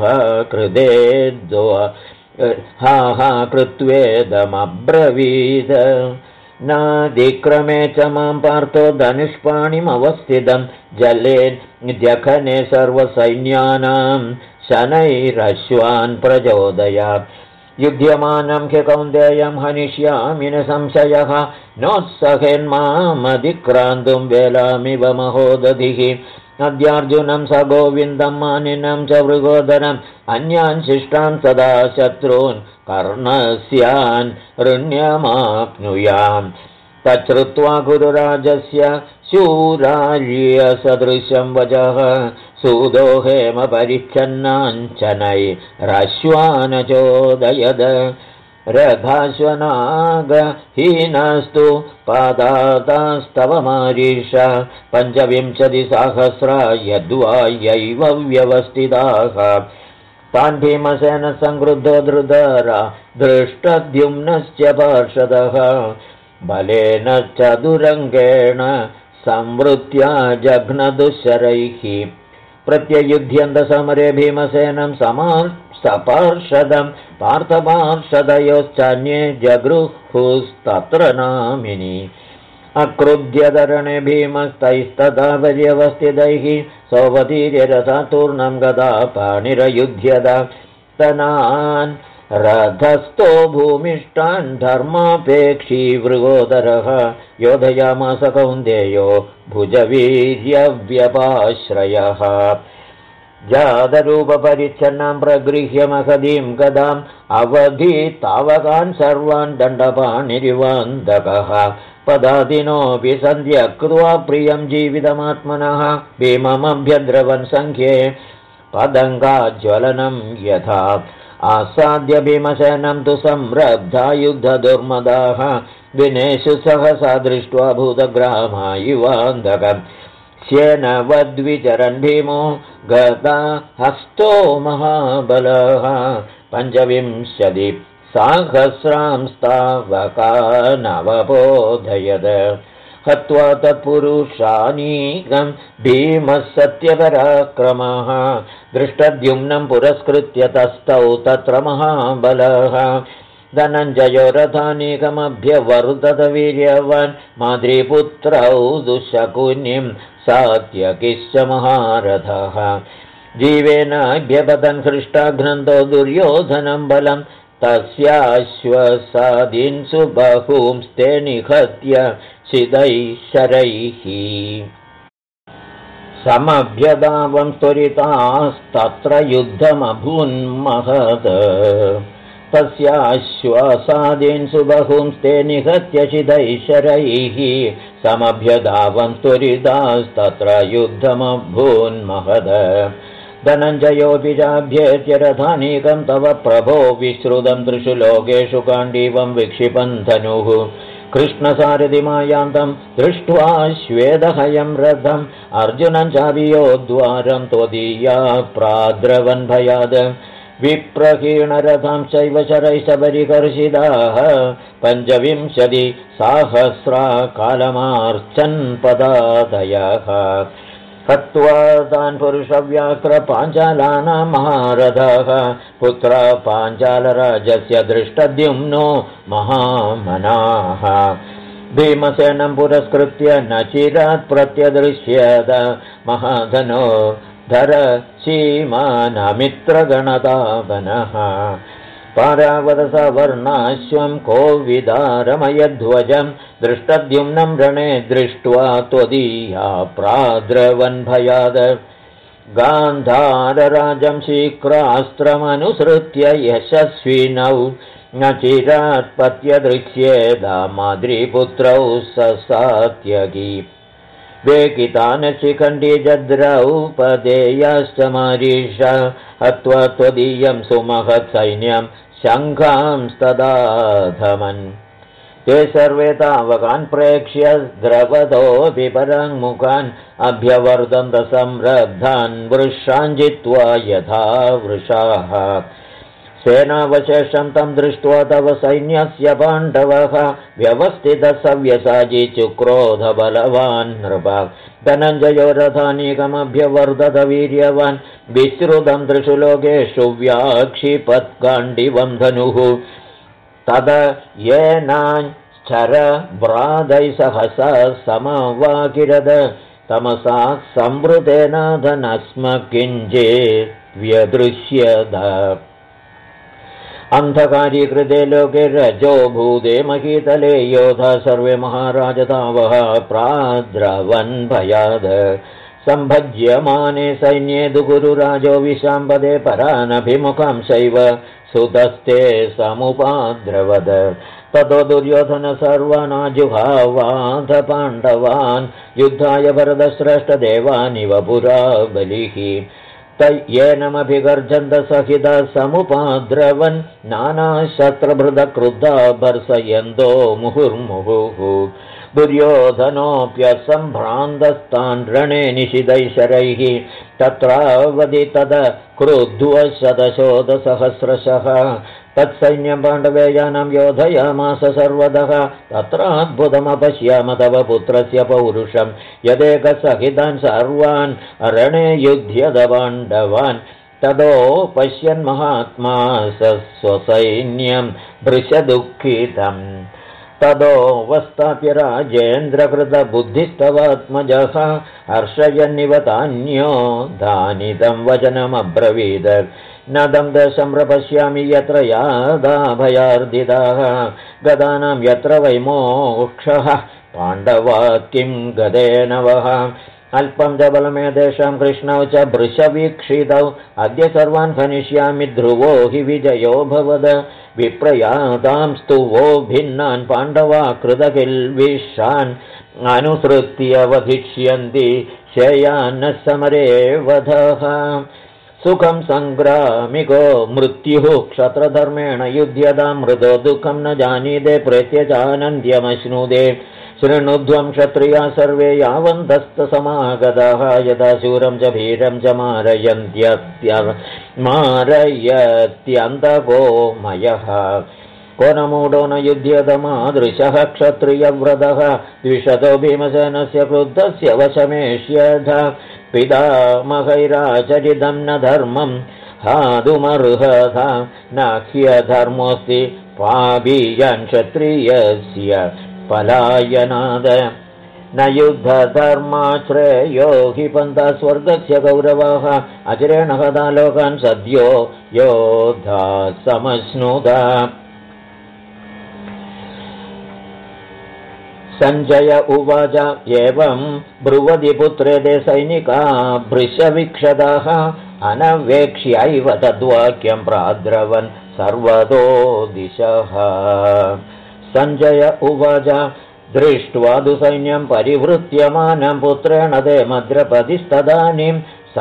कृत्वेदमब्रवीद नादिक्रमे च मां पार्थो धनुष्पाणिमवस्थितं जले जखने सर्वसैन्यानां शनैरश्वान् प्रचोदयात् युध्यमानं हि कौन्तेयं हनिष्यामि न संशयः नोत्सहेन्मामधिक्रान्तुं वेलामिव महोदधिः अद्यार्जुनं स गोविन्दं मानिनं च मृगोदरम् अन्यान् शिष्टान् सदा शत्रून् कर्णस्यान् ऋण्यमाप्नुयाम् तच्छ्रुत्वा गुरुराजस्य शूरार्यसदृशं वचः सूदो हेमपरिच्छन्नाञ्चनैरश्वानचोदयद रथाश्वनागहीनस्तु पादातास्तव मारीष 25,000 यद्वा यैव व्यवस्थिताः तान् भीमसेन संक्रुद्धो धृतरा दृष्टद्युम्नश्च पार्षदः बलेन चतुरङ्गेण संवृत्या जघ्नदुश्शरैः प्रत्ययुध्यन्तसमरे भीमसेनं सपार्षदं पार्थपार्षदयोश्चान्ये जगृहुस्तत्र नामिनि अक्रुध्यधरणे भीमस्तैस्तदा पर्यवस्थितैः सौवतीर्य रथातूर्णं गदा पाणिरयुध्यत तनान् रथस्थो भूमिष्ठान् धर्मापेक्षी मृगोदरः योधयामास कौन्तेयो भुजवीर्यव्यपाश्रयः जातरूपपरिच्छन्नां प्रगृह्य महदीं गदाम् अवधीतावकान् सर्वान् दण्डपाणिरिवान्दकः पदादिनोऽपि सन्ध्यक्त्वा प्रियं जीवितमात्मनः भीममभ्यद्रवन् सङ्ख्ये पदङ्गाज्वलनं यथा आसाद्य भीमसेनं तु संरब्धा युद्धदुर्मदाः दिनेषु सहसा दृष्ट्वा भूतग्रामा युवान्धकम् श्येनवद्विचरन् भीमो गता हस्तो महाबलः 25,000 हत्वा तत्पुरुषानीकं भीमः सत्यपराक्रमः दृष्टद्युम्नं पुरस्कृत्य तस्थौ तत्र महाबलः धनञ्जयो रथानीकमभ्यवर्तत वीर्यवान् माद्रीपुत्रौ दुःशकुनिं सात्यकिश्च महारथः जीवेनाभ्यपतन् हृष्टाघ्नन्तो दुर्योधनं बलं तस्याश्वसादीन्सु बहूंस्ते निहत्य शिदैः शरैः समभ्यदावं त्वरितास्तत्र युद्धमभून्महत् तस्याश्वसादीन्सु बहूंस्ते निहत्य शिदैः शरैः समभ्यदावं त्वरितास्तत्र युद्धमभून्महत् धनञ्जयोऽपि चाभ्येत्य रथानीकं तव प्रभो विश्रुतं त्रिषु लोकेषु काण्डीवं विक्षिपन् धनुः कृष्णसारथिमायान्तं दृष्ट्वा श्वेदहयं रथम् अर्जुनं चाभियोद्वारं त्वदीया प्राद्रवन् भयाद विप्रहीणरथं चैव शरैश्च परिकर्षिताः 25,000 कालमार्चन् पदादयः हत्वा तान् पुरुषव्याघ्रपाञ्चालानां महारथः पुत्र पाञ्चालराजस्य दृष्टद्युम्नो महामनाः भीमसेनं पुरस्कृत्य न चिरात् प्रत्यदृश्यत महाधनो धर सीमानमित्रगणतापनः पारावतसवर्णाश्वं कोविदारमयध्वजं दृष्टद्युम्नं रणे दृष्ट्वा त्वदीया प्राद्रवन् भयाद गान्धारराजं शीघ्रास्त्रमनुसृत्य यशस्विनौ न चिरात्पत्यदृश्येद माद्रीपुत्रौ ससात्यगी वेकितान् शिखण्डी जद्रौपदेयाश्च मारीष हत्वा त्वदीयं सुमहत्सैन्यं शङ्खांस्तदाधमन् ते सर्वे तावकान् प्रेक्ष्य द्रवतोऽपि पराङ्मुखान् अभ्यवर्धन्त संरब्धान् वृषान् जित्वा यथा वृषाः सेनावशेषं तं दृष्ट्वा तव सैन्यस्य पाण्डवः व्यवस्थितसव्यसाची चुक्रोधबलवान् नृप धनञ्जयो रथानीकमभ्यवर्धत वीर्यवान् विश्रुतं त्रिषु लोकेषु व्याक्षिपत्काण्डिवं धनुः तद येनाञ्चरभ्रादै सहसा समवाकिरद तमसा संवृतेन धनस्म किञ्चित् व्यदृश्यत अन्धकारीकृते लोके रजो भूते महीतले योधा सर्वे महाराजतावः प्राद्रवन् भयाद सम्भज्यमाने सैन्ये दुगुरुराजो विशाम्बदे परानभिमुखं शैव सुतस्ते समुपाद्रवद ततो दुर्योधन सर्वानाजुहावाध पाण्डवान् युद्धाय भरतश्रेष्ठदेवानिव पुरा बलिः तय्येनमभिगर्जन्त सहिता समुपाद्रवन् नानाशस्त्रभृतक्रुद्धा भर्सयन्तो मुहुर्मुहुः दुर्योधनोऽप्यसम्भ्रान्तस्तान् रणे निशितैशरैः तत्रावधि तद क्रुद्ध्वा शतशोधसहस्रशः तत्सैन्यं पाण्डवेयानां योधयामास सर्वतः तत्राद्भुतमपश्याम तव पुत्रस्य पौरुषं यदेकसहितान् सर्वान् रणे युध्यत पाण्डवान् तदो पश्यन् महात्मा स्वसैन्यं भृशदुःखितम् तदोऽवस्थाप्य राजेन्द्रकृतबुद्धिस्तवात्मजः हर्षयन्निव तान्यो दानितं वचनमब्रवीद न दं दशं प्रपश्यामि यत्र यादाभयार्दिताः गदानां यत्र वैमोक्षः पाण्डवा किं गदेन वः अल्पं च बलमेतेषां कृष्णौ च वृषवीक्षितौ अद्य सर्वान् खनिष्यामि ध्रुवो हि विजयो भवद विप्रयातां स्तुवो भिन्नान् पाण्डवा कृतकिल्बिषान् अनुसृत्य वधिष्यन्ति शेयान्न समरे वधः सुखं सङ्ग्रामिको मृत्युः क्षत्रधर्मेण युध्यतां मृतो दुःखं न जानीते प्रेत्यजानन्द्यमश्नुते शृणुध्वं क्षत्रिया सर्वे यावन्तस्तसमागताः यथा शूरं च भीरं च मारयत्यन्तको मयः को न मूढो न युध्यतमादृशः क्षत्रियव्रतः द्विषतो भीमसेनस्य क्रुद्धस्य वशमेष्यथ पितामहैराचरितं न धर्मं हातुमर्हथ न ह्यधर्मोऽस्ति पापीयान् क्षत्रियस्य पलायनाद न युद्धधर्माश्रेयो हि पन्था स्वर्गस्य गौरवाः अचिरेण हता लोकान् सद्यो योधा समश्नुता सञ्जय उवाच एवं ब्रुवति पुत्रेदे सैनिका भृशवीक्षदाः अनवेक्ष्यैव तद्वाक्यं प्राद्रवन् सर्वतो दिशः सञ्जय उवाच दृष्ट्वा तु सैन्यं परिवृत्यमानं पुत्रेण ते मद्रपतिस्तदानीं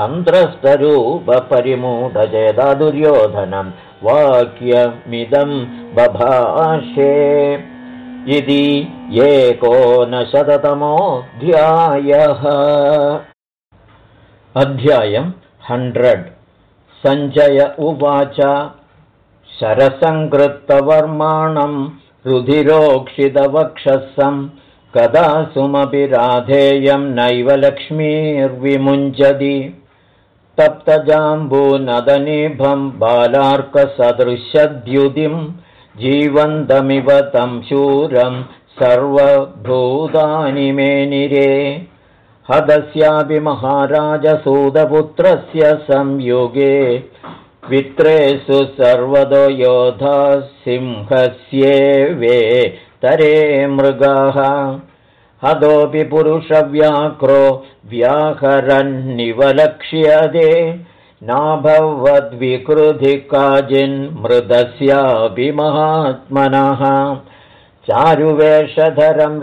सन्त्रस्तरूपपरिमूढचेता दुर्योधनं वाक्यमिदं बभाषे इति 19तमोऽध्यायः। अध्यायं 100। सञ्जय उवाच शरसङ्कृतवर्माणं रुधिरोक्षितवक्षसं कदासुमपि राधेयं नैव लक्ष्मीर्विमुञ्चति तप्तजाम्बूनदनिभं बालार्कसदृशद्युतिं जीवन्तमिव तं शूरं सर्वभूतानि मेनिरे हदस्यापि महाराजसूतपुत्रस्य संयुगे वित्रेषु सर्वतो योधा सिंहस्येवे तरे मृगाः हदोऽपि पुरुषव्याघ्रो व्याहरन्निवलक्ष्यते नाभवद्विकृधि काचिन्मृतस्यापि महात्मनः चारुवेषधरं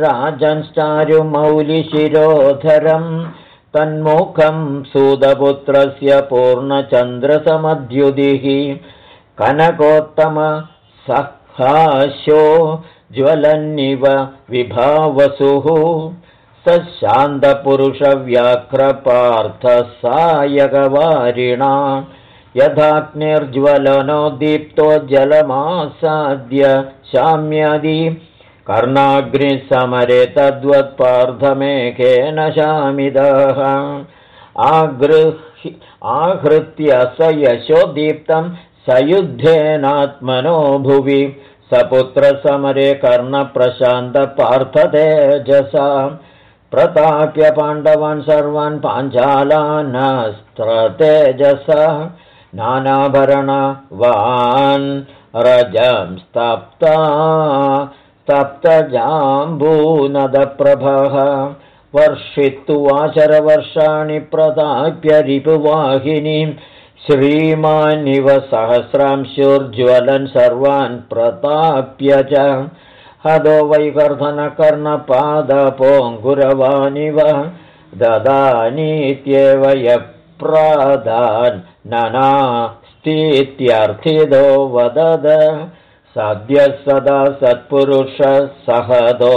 राजंश्चारुमौलिशिरोधरं तन्मुखं सूतपुत्रस्य पूर्णचन्द्रसमद्युदिः कनकोत्तमसहास्यो ज्वलन्निव विभावसुः स शान्तपुरुषव्याघ्रपार्थसायकवारिणा यथाग्निर्ज्वलनो दीप्तो जलमासाद्य शाम्यदि कर्णाग्निसमरे तद्वत्पार्थमेकेन शामिदः आहृत्य स यशोदीप्तं सयुद्धेनात्मनो भुवि सपुत्रसमरे कर्णप्रशान्तपार्थतेजसा प्रताप्य पाण्डवान् सर्वान् पाञ्चालानस्त्रतेजसा नानाभरणवान् रजं तप्तजाम्बूनदप्रभः वर्षित्वा शरवर्षाणि प्रताप्य रिपुवाहिनीं श्रीमानिव सहस्रांशुर्ज्वलन् सर्वान् प्रताप्य च हदो वैकर्धनकर्णपादपोङ्गुरवानिव ददानीत्येव यप्रादान् ननास्तीत्यर्थिदो वदद सद्यः सदा सत्पुरुषः सहदो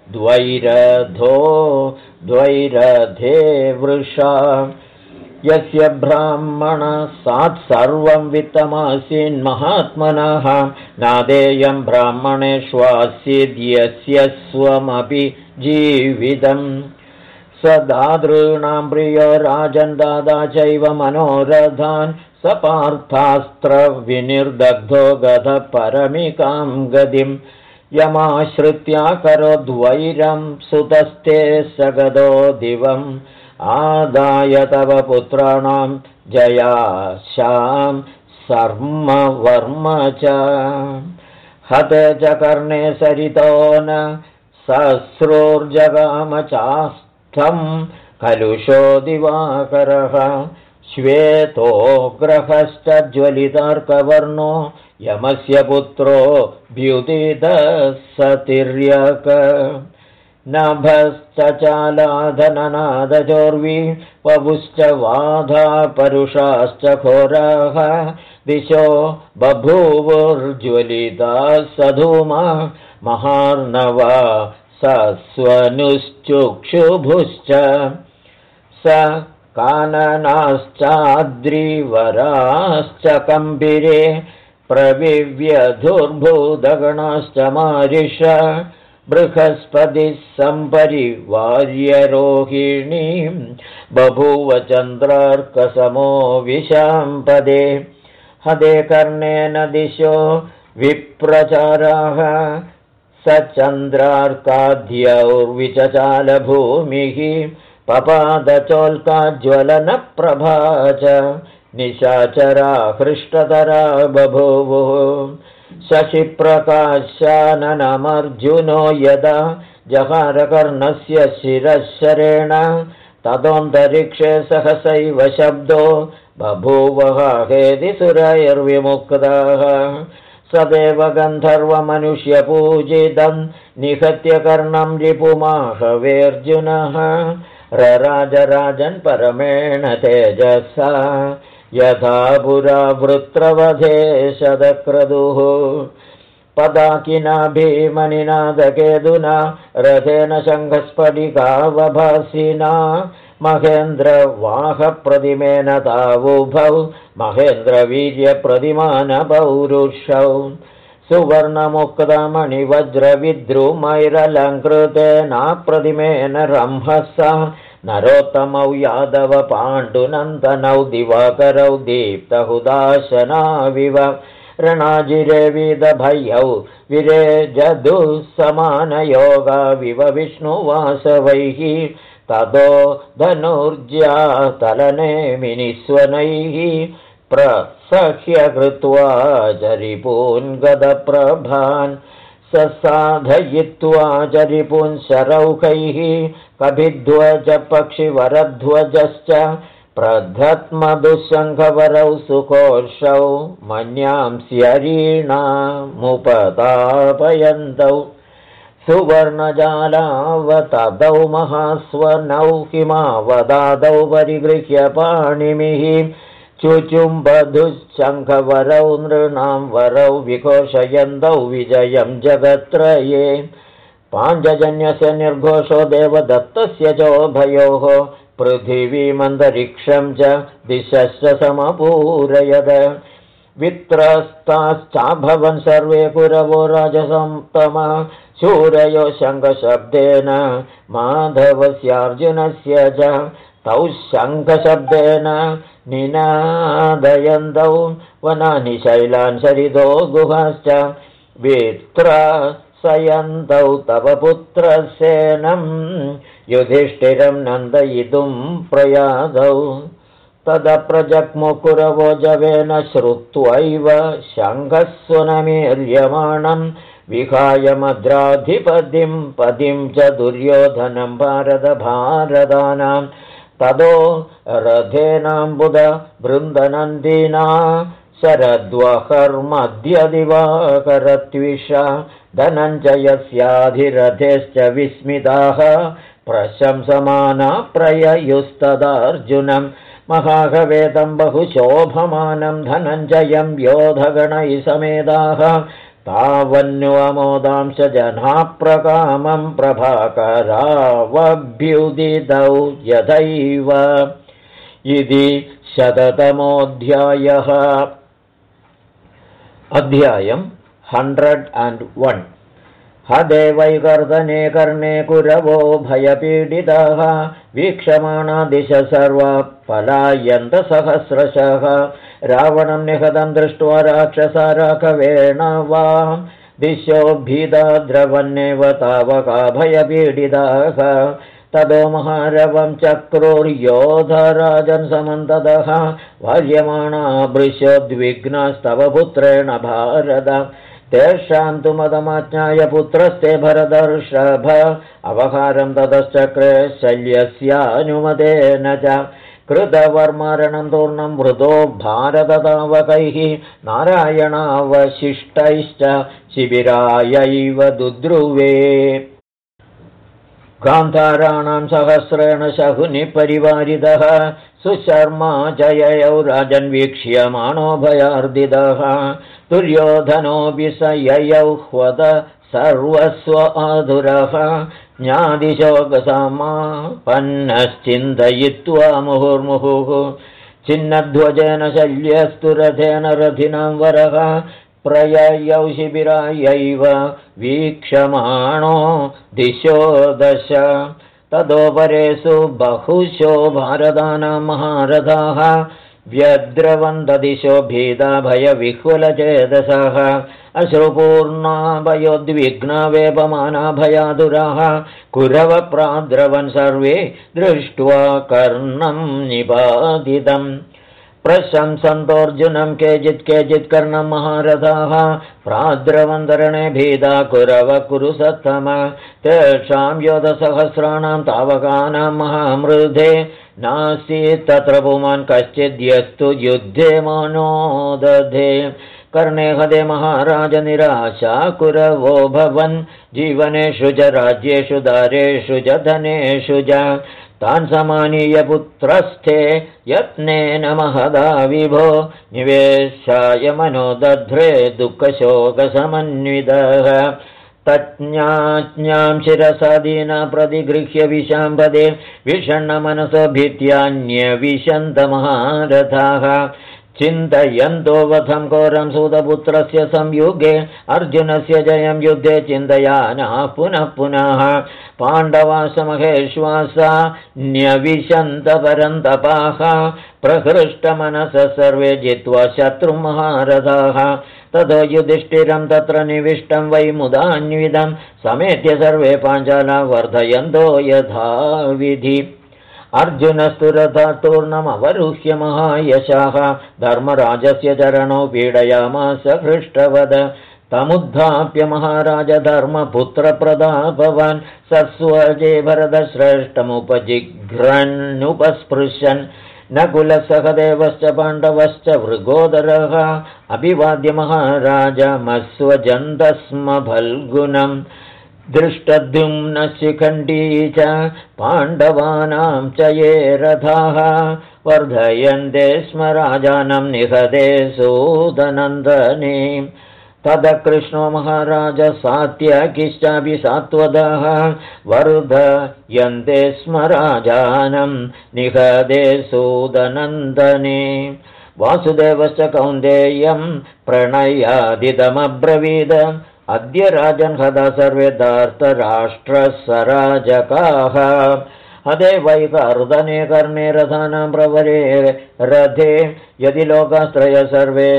द्वैरधे वृषा यस्य ब्राह्मणसात् सर्वं वित्तमासीन्महात्मनः नादेयं ब्राह्मणेष्वासीद्यस्य स्वमपि जीवितम् स दातॄणां प्रियो राजन् दादा चैव मनोरथान् स पार्थास्त्रविनिर्दग्धो गतः परमिकां गतिं यमाश्रित्याकरोद्वैरं सुतस्ते स गदो दिवम् आदाय तव पुत्राणां जयाशां सर्मवर्म च हते च कर्णे सरितो न सस्रोर्जगामचास्थं कलुषो दिवाकरः श्वेतोग्रहश्च ज्वलितार्कवर्णो यमस्य पुत्रो द्युतितः सतिर्यक नभश्च चालाधननादचोर्वी पवुश्च वाधा परुषाश्च घोराः दिशो बभूवुर्ज्वलिताः सधूमा महार्णवा सस्वनुश्चुक्षुभुश्च स काननाश्चाद्रिवराश्च कम्बिरे प्रविव्यधुर्भूतगणाश्च मारिष बृहस्पतिः सम्परिवार्यरोहिणीं बभूव चन्द्रार्कसमो विशाम्पदे हदे कर्णेन दिशो विप्रचाराः स चन्द्रार्काद्यौर्विचचालभूमिः पपादचोल्काज्वलनप्रभा च निशाचरा हृष्टतरा बभूवुः शशिप्रकाशाननमर्जुनो यदा जहारकर्णस्य शिरःशरेण ततोऽन्तरिक्षे सहसैव शब्दो बभूवः हेति सुरैर्विमुक्तः सदेव गन्धर्वमनुष्यपूजितं निहत्य कर्णं रिपुमाहवेऽर्जुनः रराजराजन् परमेण तेजसा यथा पुरा वृत्रवधे शतक्रतुः पदाकिना भीमनिनादकेतुना रथेन शङ्खस्फटिकावभासिना महेन्द्रवाहप्रतिमेन तावुभौ महेन्द्रवीर्यप्रतिमानपौरुषौ सुवर्णमुक्तमणिवज्रविद्रुमैरलङ्कृतेनाप्रतिमेन रंहसा नरोत्तमौ यादव पाण्डुनन्दनौ दिवाकरौ दीप्तहुदाशनाविव रणाजिरे विदभयौ विरेजदुः समानयोगाविव विष्णुवासवैः ततो धनुर्ज्यातलनेमिनिस्वनैः प्रसह्य कृत्वा जरिपून् गदप्रभान् ससाधयित्वा जरिपून् शरौखैः कपिध्वज पक्षिवरध्वजश्च प्रधत्मदुःशङ्खवरौ सुकोर्षौ मन्यांस्यरीणामुपतापयन्तौ सुवर्णजालावतदौ महास्वनौ हिमावदादौ परिगृह्य पाणिमिः चुचुम्बधुःशङ्खवरौ नृणां वरौ विघोषयन्तौ विजयं जगत्त्रये पाञ्चजन्यस्य निर्घोषो देवदत्तस्य चोभयोः पृथिवीमन्तरिक्षं च दिशश्च समपूरयद वित्रस्ताश्चाभवन् सर्वे कुरवो राजसप्तमा शूरयो शङ्खशब्देन माधवस्यार्जुनस्य च तौ शङ्खशब्देन निनादयन्तौ वनानि शैलान् सरिदो गुहाश्च वित्रसयन्तौ तव पुत्रसेनं युधिष्ठिरं नन्दयितुं प्रयादौ तदप्रजग्मुकुरवो जवेन श्रुत्वैव शङ्खस्वनमीर्यमाणं विहाय मद्राधिपतिं पदिं च दुर्योधनं भारदानां तदो रथेनाम्बुद बृन्दनन्दीना शरद्वहर्मद्यदिवाकरत्विषा धनञ्जयस्याधिरथेश्च विस्मिताः प्रशंसमाना प्रययुस्तदार्जुनं महाघवेदं बहुशोभमानं धनञ्जयं योधगणैः समेताः तावन्नुअमोदांश जनाः प्रकामं प्रभाकरावभ्युदितौ यथैव इति 100तमोऽध्यायः। अध्यायं 101। हदेवैकर्दने कर्णे कुरवो भयपीडिताः वीक्षमाणा दिश सर्वा पलायन्तसहस्रशः रावणं निहतं दृष्ट्वा राक्षसा राघवेण वा दिशो भीदा द्रवन्नेव तावका भयपीडिताः तदो महारवं चक्रुर्योधराजन् समन्ततः वार्यमाणा भृशोद्विग्नास्तव पुत्रेण भारत तेषां तु मदमाज्ञाय पुत्रस्ते भरतर्षभ अवहारं ततश्चक्रे शल्यस्यानुमतेन च कृतवर्मरणं तूर्णं मृदो भारततावकैः नारायणावशिष्टैश्च शिबिरायैव दुद्रुवे गान्धाराणां सहस्रेण शकुनि परिवारितः सुशर्मा जययौ राजन् वीक्ष्यमाणो भयार्दितः दुर्योधनोऽपि स ययौ ह्वद सर्वस्व आधुरः ज्ञादिशोकसमापन्नश्चिन्तयित्वा मुहुर्मुहुः छिन्नध्वजेन शल्यस्तु रथेन रथिनां वरः प्रययौ शिबिरायैव वीक्षमाणो दिशो दश तदोपरेषु बहुशो भारतानां महारथाः व्यद्रवन्तदिशो भीता भयविह्वलचेतसः अश्रुपूर्णा भयोद्विग्ना वेपमाना भयादुराः कुरवप्राद्रवन् सर्वे दृष्ट्वा कर्णं निपातितम् प्रशंसन्तोऽर्जुनं केचित् कर्णं महारथाः प्राद्रवन्तरणे भीता कुरव कुरु सत्तम तेषां योधसहस्राणां तावकानां महामृधे नासीत् तत्र पुमान् कश्चिद्यस्तु युद्धे मनोदधे कर्णे हदे महाराज निराशा कुरवो भवन् जीवनेषु च राज्येषु दारेषु च धनेषु च तान् समानीय पुत्रस्थे यत्नेन महदा विभो निवेशाय मनोदध्रे दुःखशोकसमन्वितः तज्ञाज्ञां शिरसादीना प्रतिगृह्य विशाम्बदे विषण्णमनसो भीत्यान्यविशन्तमहारथाः चिन्तयन्तो वधं घोरं सूतपुत्रस्य संयुगे अर्जुनस्य जयं युद्धे चिन्तयानाः पुनः पुनः पाण्डवासमहेश्वासा न्यविशन्तपरन्तपाः प्रहृष्टमनसः सर्वे जित्वा शत्रुं महारथाः ततो युधिष्ठिरं तत्र निविष्टं वै मुदान्वितं समेत्य सर्वे पाञ्चाला वर्धयन्तो यथाविधि अर्जुनस्तु रथात्तूर्णमवरुह्य महायशाः धर्मराजस्य चरणौ पीडयामास हृष्टवद तमुद्धाप्य महाराज धर्मपुत्रप्रतापवान् सस्वजे भरतश्रेष्ठमुपजिघ्रन्नुपस्पृशन् नकुलसहदेवश्च पाण्डवश्च वृगोदरः अभिवाद्य महाराजमस्वजन्तस्म फल्गुनम् दृष्टद्युम्नशिखण्डी च पाण्डवानां च ये रथाः वर्धयन्ते स्म राजानं निहते सूदनन्दने तद कृष्णो महाराज सात्यकिश्चापि सात्वतः वर्धयन्ते स्म राजानं निहते सूदनन्दने वासुदेवश्च कौन्तेयं प्रणयादिदमब्रवीद अद्य राजन् हता सर्वे धार्तराष्ट्रसराजकाः हदे वैकर्दने कर्णे रथानां प्रवरे रथे यदि लोकास्त्रय सर्वे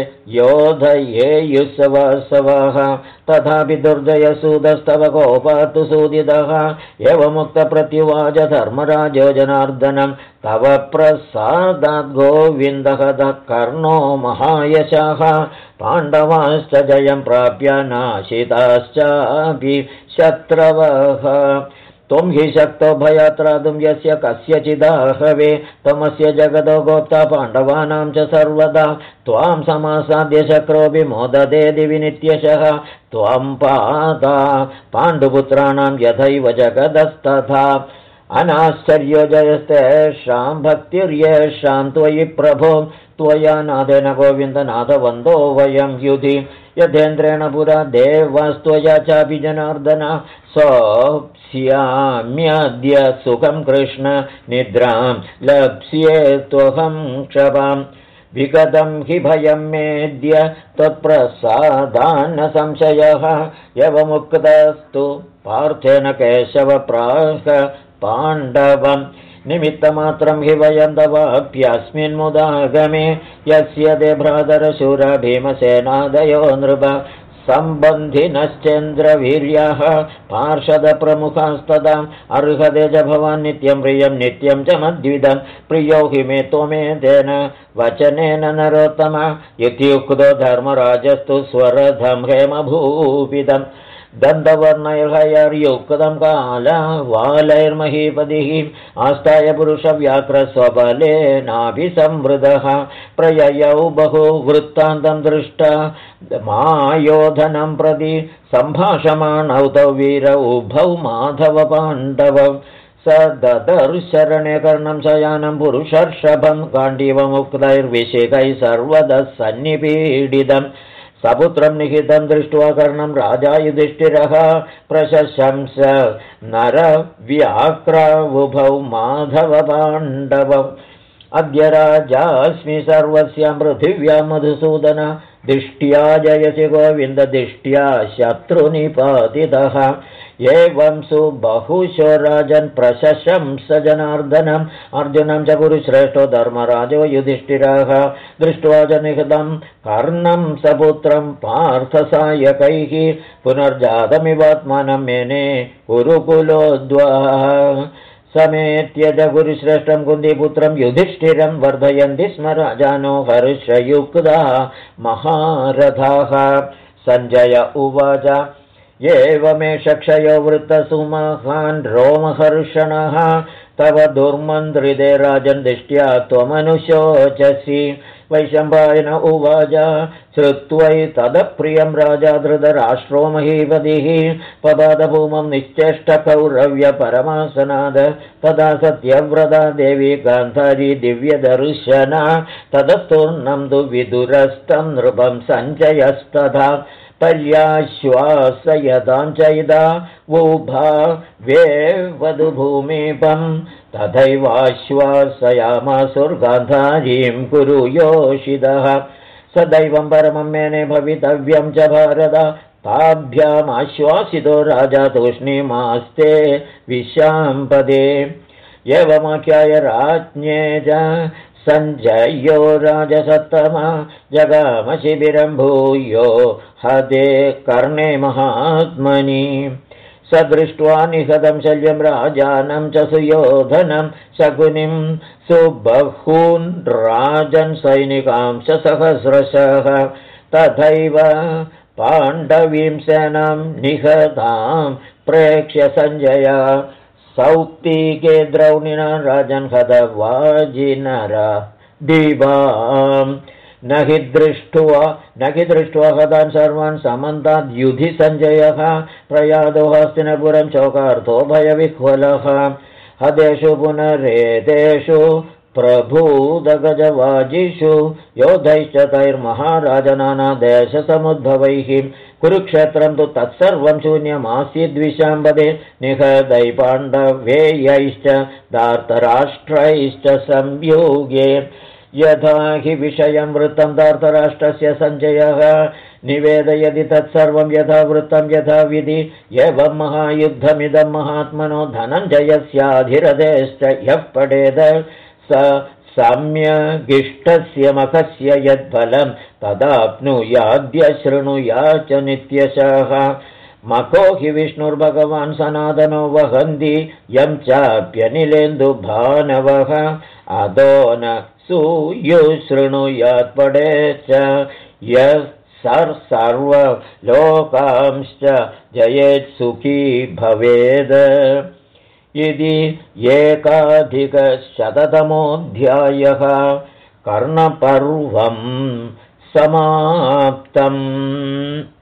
योधयेयुस्सवासवाः तथापि दुर्जयसूदस्तव कोपात्तु सूदितः एवमुक्तप्रत्युवाच धर्मराजो जनार्दनं तव प्रसादाद् गोविन्दः कर्णो महायशः पाण्डवाश्च जयं प्राप्य नाशिताश्चापि शत्रवः त्वं हि शक्तो भयात्रातुं यस्य कस्यचिदाहवे त्वमस्य जगतो गोप्ता पाण्डवानां च सर्वदा त्वां समासाद्य शक्रोऽपि मोदते विनित्यशः त्वं पाता पाण्डुपुत्राणां यथैव जगदस्तथा अनाश्चर्यो जयस्तेषां भक्तिर्येषां त्वयि प्रभो त्वया नादेन गोविन्दनाथवन्दो वयं युधि यथेन्द्रेण पुरा देवस्त्वया चापि जनार्दन सोऽप्स्याम्यद्य सुखं कृष्ण निद्रां लप्स्ये त्वहं क्षपाम् विगतं हि भयं मेद्य त्वत्प्रसादान्न संशयः एवमुक्तस्तु पार्थेन केशव प्राह पाण्डवम् निमित्तमात्रं हि वयं तवाप्यस्मिन्मुदागमे यस्य ते भ्रातरशूरा भीमसेनादयो नृप सम्बन्धिनश्चेन्द्रवीर्यः पार्षदप्रमुखास्तदा अर्हते च भवान् नित्यं प्रियं नित्यं च मद्विदं प्रियो हि मे त्वमेतेन वचनेन नरोत्तम इत्युक्तो धर्मराजस्तु स्वरथं हेमभूपितम् दन्तवर्णैर्हयर्युक्तं कालवालैर्महीपतिः आस्थाय पुरुषव्याघ्रस्वबलेनाभिसंवृतः प्रययौ बहु वृत्तान्तं दृष्टा मायोधनं प्रति सम्भाषमाणौ तौ वीरौ उभौ माधवपाण्डवौ स ददर्शरणे कर्णं शयानं पुरुषर्षभं गाण्डीवमुक्तैर्विशिखैः सर्वदः सन्निपीडितम् सपुत्रं निहितं दृष्ट्वा कर्णं राजा युधिष्ठिरः प्रशंस नरव्याघ्रवुभौ माधवपाण्डवौ अद्य राजास्मि सर्वस्यां पृथिव्यां मधुसूदन दिष्ट्या जयसि गोविन्द दिष्ट्या शत्रुनिपातितः एवं सुबहुशो राजन् प्रशंस जनार्दनम् अर्जुनं च कुरुश्रेष्ठो धर्मराजो युधिष्ठिरः दृष्ट्वा च निहतं कर्णं सपुत्रं पार्थसायकैः पुनर्जातमिवात्मानं मेने कुरुकुलोद्वः समेत्य च गुरुश्रेष्ठं कुन्तीपुत्रं युधिष्ठिरं वर्धयन्ति स्म राजानो हर्षयुक्ता महारथाः सञ्जय उवाच एवमेष क्षयो वृत्तसुमहान् रोमहर्षणः तव दुर्मन्त्रिते राजन् दिष्ट्या त्वमनुशोचसि वैशम्पायन उवाच श्रुत्वैतदप्रियं राजा धृतराष्ट्रो महीपतिः पपादभूमं निश्चेष्टकौरव्यपरमासनाद तदा सत्यव्रता देवी गान्धारी दिव्यदर्शना तदस्तूर्णं तु विदुरस्तं नृपं सञ्जयस्तथा पर्याश्वासयतां चैदा वुभा वेवधुभूमिपं तथैवाश्वासयामासुर्गान्धारीं कुरु योषितः सदैवं परमं मेने भवितव्यं च भारत ताभ्यामाश्वासितो राजा तूष्णीमास्ते विशाम्पदे एवमाख्याय राज्ञे च सञ्जयो राजसत्तमा जगाम शिबिरं भूयो हदे कर्णे महात्मनि स दृष्ट्वा निहतं शल्यं राजानं च सुयोधनं शकुनिं सुबहून् राजन् सैनिकांश्च सहस्रशः तथैव पाण्डवीं सेनां निहतां प्रेक्ष्य सञ्जय सौक्तिके द्रौणिना राजन् हतवाजिनरा दिवाम् न हि दृष्ट्वा हतान् सर्वान् समन्ताद्युधि सञ्जयः प्रयादो हस्तिनपुरं शोकार्थो भयविह्वलः हदेषु पुनरेतेषु प्रभूदगजवाजिषु योधैश्च तैर्महाराजनानादेशसमुद्भवैः कुरुक्षेत्रं तु तत्सर्वं शून्यमासीद्विशाम्बदे निहदै पाण्डवेयैश्च धार्तराष्ट्रैश्च संयोगे यथा हि विषयं वृत्तं धार्तराष्ट्रस्य सञ्जयः निवेदयति तत्सर्वं यथा वृत्तं यथा विधि एवं महायुद्धमिदं महात्मनो धनञ्जयस्याधिरथेश्च यः पठेद स सम्यगिष्टस्य मखस्य यद्फलं तदाप्नुयाद्य शृणुया च नित्यशः मखो हि विष्णुर्भगवान् सनातनो वहन्ति यं चाप्यनिलेन्दुभानवः अदो न सूयुशृणुयात् पठेत् यः सर्वलोकांश्च जयेत् सुखी भवेत् इति 1100तमोऽध्यायः कर्णपर्वं समाप्तम्।